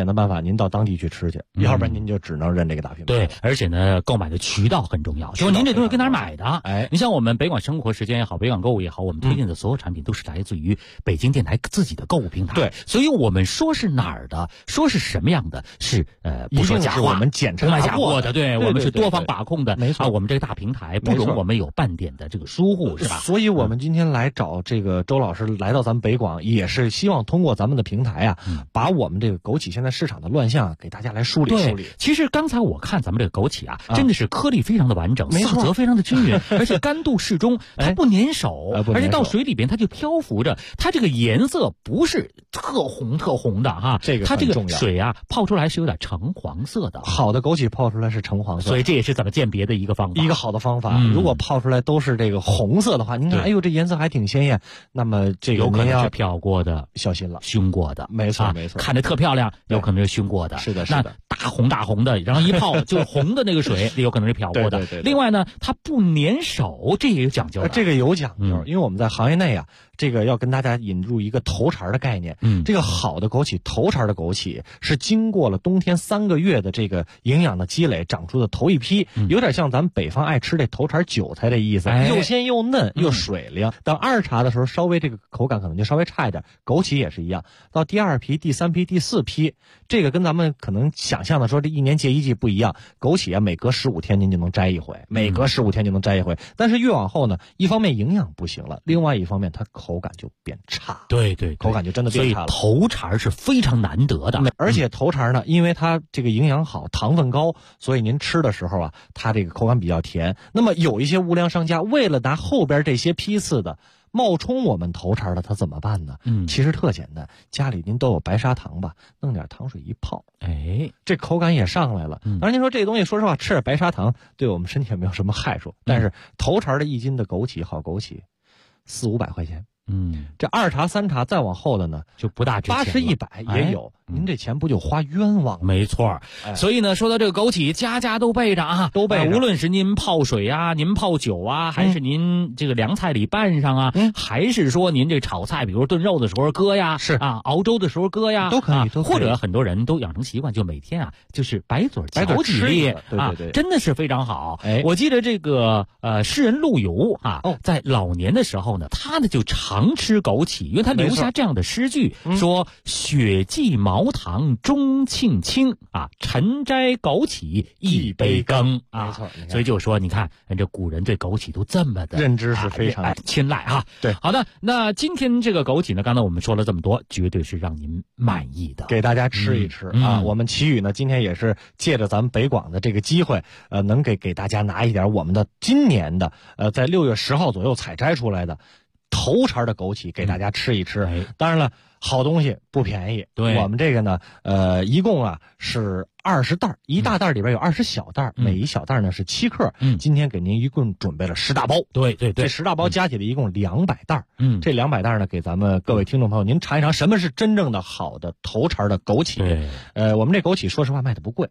S17: 简单办法，您到当地去吃去，要不然您就只能认这个大品牌。
S16: 对，而且呢，购买的渠道很重要，就是您这东西跟哪儿买的？
S17: 哎，
S16: 你像我们北广生活时间也好，北广购物也好，我们推荐的所有产品都是来自于北京电台自己的购物平台。
S17: 对，
S16: 所以我们说是哪儿的，说是什么样的，是不说假话，
S17: 我们检查
S16: 过的，对，我们是多方把控的。
S17: 没错，
S16: 我们这个大平台不容我们有半点的这个疏忽，是吧？
S17: 所以我们今天来找这个周老师来到咱们北广，也是希望通过咱们的平台啊，把我们这个枸杞现在市场的乱象给大家来梳理梳理。
S16: 其实刚才我看咱们这个枸杞啊，真的是颗粒非常的完整，
S17: 色
S16: 泽非常的均匀，而且干度适中，它不粘手，而且到水里边它就漂浮着，它这个颜色不是特红的哈，它这个水啊泡出来是有点橙黄色的。
S17: 好的枸杞泡出来是橙黄色，
S16: 所以这也是怎么鉴别的一个方法，
S17: 一个好的方法。如果泡出来都是这个红色的话，您看，哎呦，这颜色还挺鲜艳，那么这个
S16: 有可能是漂过的，
S17: 小心了，
S16: 熏过的，
S17: 没错没错，
S16: 看着特漂亮，有可能是熏过的，
S17: 是的，
S16: 那大红的，然后一泡就是红的那个水，有可能是漂过的。
S17: 对。
S16: 另外呢，它不粘手，这也有讲究的。
S17: 这个有讲究，因为我们在行业内啊，这个要跟大家引入一个头茬的概念。这个好的枸杞，头茬的枸杞是经过了冬天3个月的这个营养的积累长出的头一批，有点像咱们北方爱吃这头茬韭菜的意思，又鲜又嫩又水灵。到二茬的时候，稍微这个口感可能就稍微差一点。枸杞也是一样，到第2批、第3批、第4批，这个跟咱们可能想象的说这一年结一季不一样。枸杞啊，每隔15天您就能摘一回，每隔15天就能摘一回。但是越往后呢，一方面营养不行了，另外一方面它口感就变差。
S16: 对，
S17: 口感就真的变差了。
S16: 所以头茬是非常难得的，
S17: 而且头茬呢，因为它这个营养好，糖分高，所以您吃的时候啊，它这个口感比较甜。那么有一些无良商家为了拿后边这些批次的冒充我们头茬的，他怎么办呢？其实特简单，家里您都有白砂糖吧，弄点糖水一泡，这口感也上来了。当然您说这东西，说实话，吃点白砂糖对我们身体也没有什么害处，但是头茬的1斤的枸杞，好枸杞，400-500块钱。这2茬3茬再往后的呢，
S16: 就不大值钱了
S17: ，80-100也有。您这钱不就花冤枉了？
S16: 没错。所以呢，说到这个枸杞，家家都备着啊，
S17: 都备着。
S16: 无论是您泡水啊，您泡酒啊，还是您这个凉菜里拌上啊，还是说您这炒菜，比如炖肉的时候搁呀，
S17: 是
S16: 啊，熬粥的时候搁呀，
S17: 都可以。
S16: 或者很多人都养成习惯，就每天啊，就是白嘴嚼几粒啊，真的是非常好。我记得这个诗人陆游啊，在老年的时候呢，他呢就常吃枸杞，因为他留下这样的诗句，说雪霁茅堂钟磬清啊，晨摘枸杞一杯羹啊。
S17: 没错，
S16: 所以就说你看这古人对枸杞都这么的
S17: 认知是非常
S16: 青睐啊。
S17: 对，
S16: 好的，那今天这个枸杞呢，刚才我们说了这么多，绝对是让您满意的，
S17: 给大家吃一吃啊。我们奇宇呢，今天也是借着咱们北广的这个机会，能给大家拿一点我们的今年的在6月10号左右采摘出来的头茬的枸杞给大家吃一吃。当然了，好东西不便宜。
S16: 对，
S17: 我们这个呢，一共啊是20袋，一大袋里边有20小袋，每一小袋呢是7克。今天给您一共准备了10大包。
S16: 对，
S17: 这10大包加起来一共200袋。这200袋呢，给咱们各位听众朋友您尝一尝什么是真正的好的头茬的枸杞。我们这枸杞说实话卖的不贵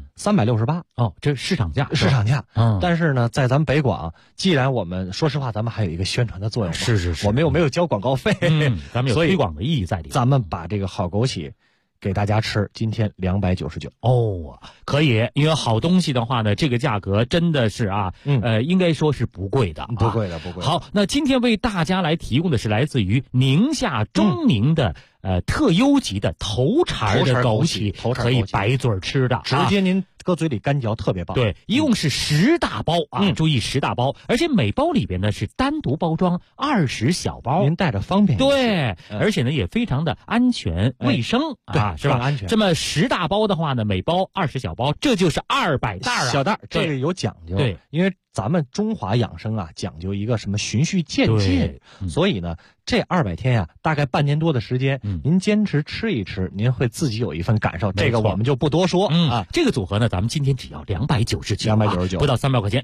S17: ，368
S16: 这是市场价。
S17: 但是呢，在咱们北广，既然我们说实话，咱们还有一个宣传的作用嘛，
S16: 是，
S17: 我们又没有交广告费，
S16: 咱们有推广的意义在里面。
S17: 咱们把这个好枸杞给大家吃，今天299
S16: 可以，因为好东西的话呢，这个价格真的是啊，应该说是不贵的，
S17: 不贵的。
S16: 好，那今天为大家来提供的是来自于宁夏中宁的特优级的头茬的枸杞，可以白嘴吃的，
S17: 直接您搁嘴里干嚼，特别棒。
S16: 对，一共是10大包啊，注意10大包，而且每包里边呢是单独包装20小包，
S17: 您带着方便。
S16: 对，而且呢也非常的安全卫生啊，是吧？
S17: 安全。
S16: 这么10大包的话呢，每包20小包，这就是200袋啊，
S17: 小袋，这个有讲究。
S16: 对，
S17: 因为咱们中华养生啊，讲究一个什么循序渐进，所以呢，这200天呀，大概半年多的时间，您坚持吃一吃，您会自己有一份感受。这个我们就不多说啊。
S16: 这个组合呢，咱们今天只要299，不到300块钱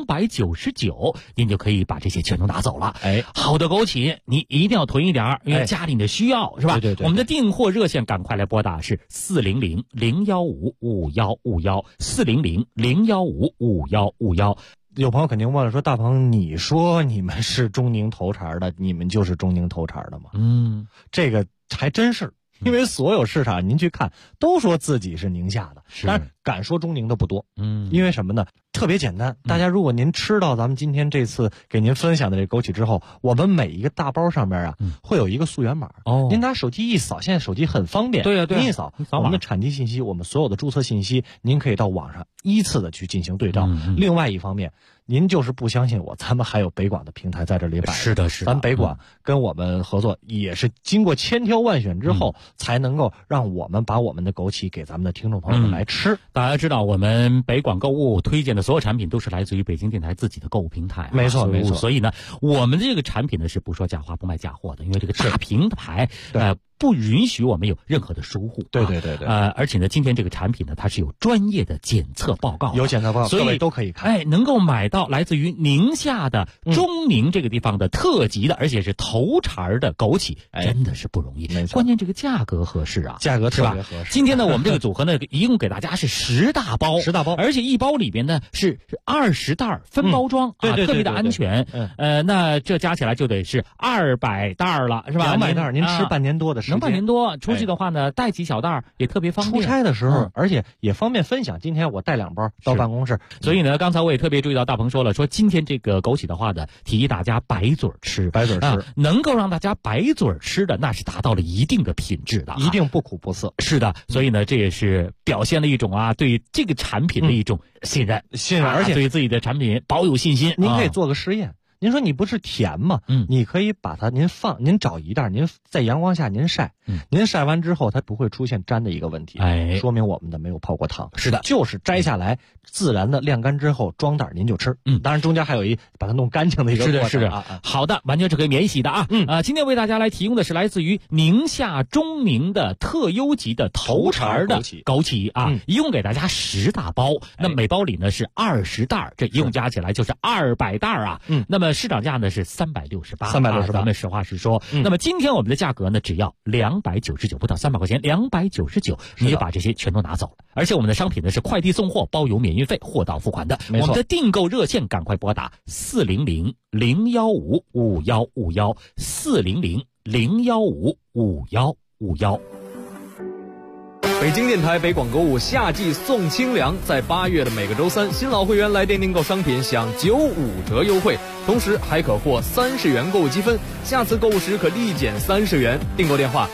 S16: ，299，您就可以把这些全都拿走了。好的枸杞，你一定要囤一点，因为家里的需要是吧？
S17: 对。
S16: 我们的订货热线赶快来拨打是400-015-5151，400-015-5151。
S17: 有朋友肯定问了，说大鹏，你说你们是中宁头茬的，你们就是中宁头茬的吗？
S16: 这
S17: 个还真是。 因为所有市场您去看都说自己是宁夏的，但是敢说中宁的不多。因为什么呢？特别简单，大家如果您吃到咱们今天这次给您分享的这枸杞之后，我们每一个大包上面会有一个溯源码。您拿手机一扫，现在手机很方便。对呀，您一扫我们的产地信息，我们所有的注册信息，您可以到网上依次的去进行对照。另外一方面，您就是不相信我，咱们还有北广的平台在这里摆。是的，咱北广跟我们合作，也是经过千挑万选之后，才能够让我们把我们的枸杞给咱们的听众朋友们来吃。
S16: 大家知道，我们北广购物推荐的所有产品都是来自于北京电台自己的购物平台。没错。所以呢，我们这个产品呢是不说假话不卖假货的，因为这个大平台不允许我们有任何的疏忽。对。而且呢，今天这个产品呢，它是有专业的检测报告，有检测报告，所以各位都可以看。能够买到来自于宁夏的中宁这个地方的特级的，而且是头茬的枸杞，真的是不容易。没错。关键这个价格合适啊，价格特别合适。今天呢，我们这个组合呢，一共给大家是10大包，而且一包里边呢是20袋分包装，特别的安全。那这加起来就得是200袋了，是吧？200袋，您吃半年多的时间。能半年多，出去的话呢，带几小袋也特别方便。出差的时候，而且也方便分享。今天我带2包到办公室，所以呢，刚才我也特别注意到大鹏说了，说今天这个枸杞的话呢，提议大家白嘴吃，能够让大家白嘴吃的，那是达到了一定的品质的，一定不苦不涩。是的，所以呢，这也是表现了一种对这个产品的一种信任，而且对自己的产品保有信心。您可以做个实验。您说你不是甜吗？你可以把它您找一袋，您在阳光下您晒，您晒完之后它不会出现粘的一个问题，说明我们的没有泡过汤。是的，就是摘下来自然的晾干之后装袋您就吃。当然中间还有把它弄干净的一个过程。是的。好的，完全是可以免洗的啊。今天为大家来提供的是来自于宁夏中宁的特优级的头茬的枸杞啊，一共给大家10大包，那每包里呢是20袋，这一共加起来就是200袋啊。那么市场价呢是368，咱们实话实说。那么今天我们的价格呢只要299，不到300块钱，299，你就把这些全都拿走了。而且我们的商品呢是快递送货，包邮免运费，货到付款的。我们的订购热线赶快拨打400-015-5151，400-015-5151。
S15: 北京电台北广购物夏季送清凉，在8月的每个周三，新老会员来电订购商品享95折优惠，同时还可获30元购物积分，下次购物时可立减30元。订购电话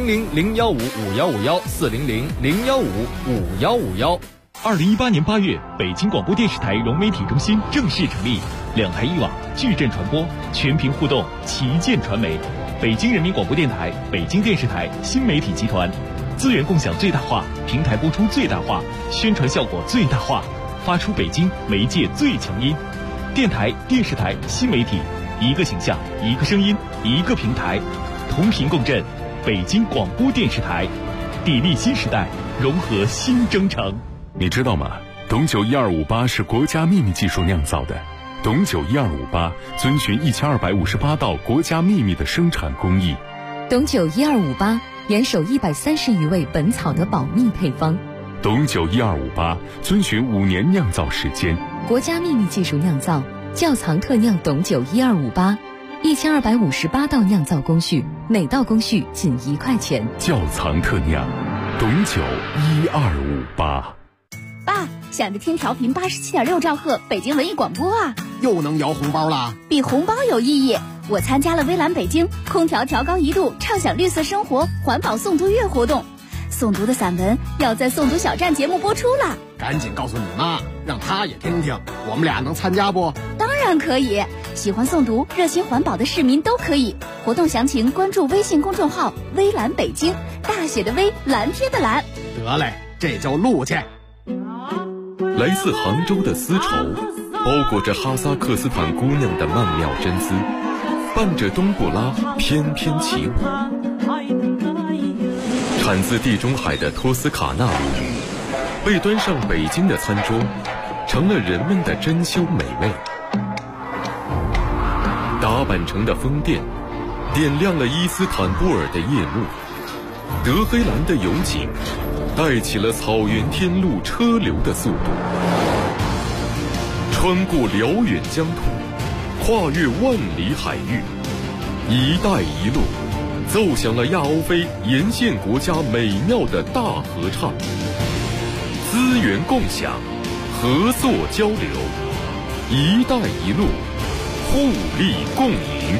S15: 400-015-5151，400-015-5151。
S3: 2018年8月，北京广播电视台融媒体中心正式成立，2台1网，矩阵传播，全屏互动，旗舰传媒，北京人民广播电台、北京电视台新媒体集团。资源共享最大化，平台播出最大化，宣传效果最大化，发出北京媒介最强音。电台、电视台、新媒体，一个形象，一个声音，一个平台，同频共振。北京广播电视台，砥砺新时代，融合新征程。
S1: 你知道吗？董酒1258是国家秘密技术酿造的。董酒1258遵循1258道国家秘密的生产工艺。
S11: 董酒1258。严守130余味本草的保密配方。
S1: 董酒1258遵循5年酿造时间，
S11: 国家秘密技术酿造，窖藏特酿董酒1258，1258道酿造工序，每道工序仅1块钱。
S1: 窖藏特酿，董酒1258。
S18: 爸，想着听调频87.6兆赫北京文艺广播啊，
S19: 又能摇红包了？
S18: 比红包有意义。我参加了微蓝北京空调调高1度畅享绿色生活环保诵读月活动，诵读的散文要在诵读小站节目播出了。
S19: 赶紧告诉你妈，让她也听听，我们俩能参加不？
S18: 当然可以，喜欢诵读热心环保的市民都可以。活动详情关注微信公众号微蓝北京，大写的微，蓝天的蓝。
S19: 得嘞，这就录去。
S1: 来自杭州的丝绸，包裹着哈萨克斯坦姑娘的曼妙真丝，伴着冬不拉翩翩起舞。产自地中海的托斯卡纳鲈鱼，被端上北京的餐桌，成了人们的珍馐美味。达坂城的风电，点亮了伊斯坦布尔的夜幕。德黑兰的油井，带起了草原天路车流的速度。穿过辽远疆土，跨越万里海域，一带一路， 奏响了亚欧非沿线国家美妙的大合唱。资源共享，合作交流，一带一路，互利共赢。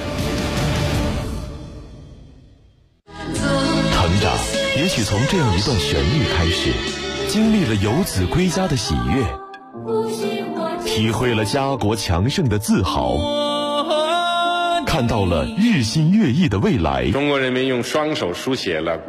S20: 成长也许从这样一段旋律开始，经历了游子归家的喜悦，体会了家国强盛的自豪，看到了日新月异的未来。
S21: 中国人民用双手书写了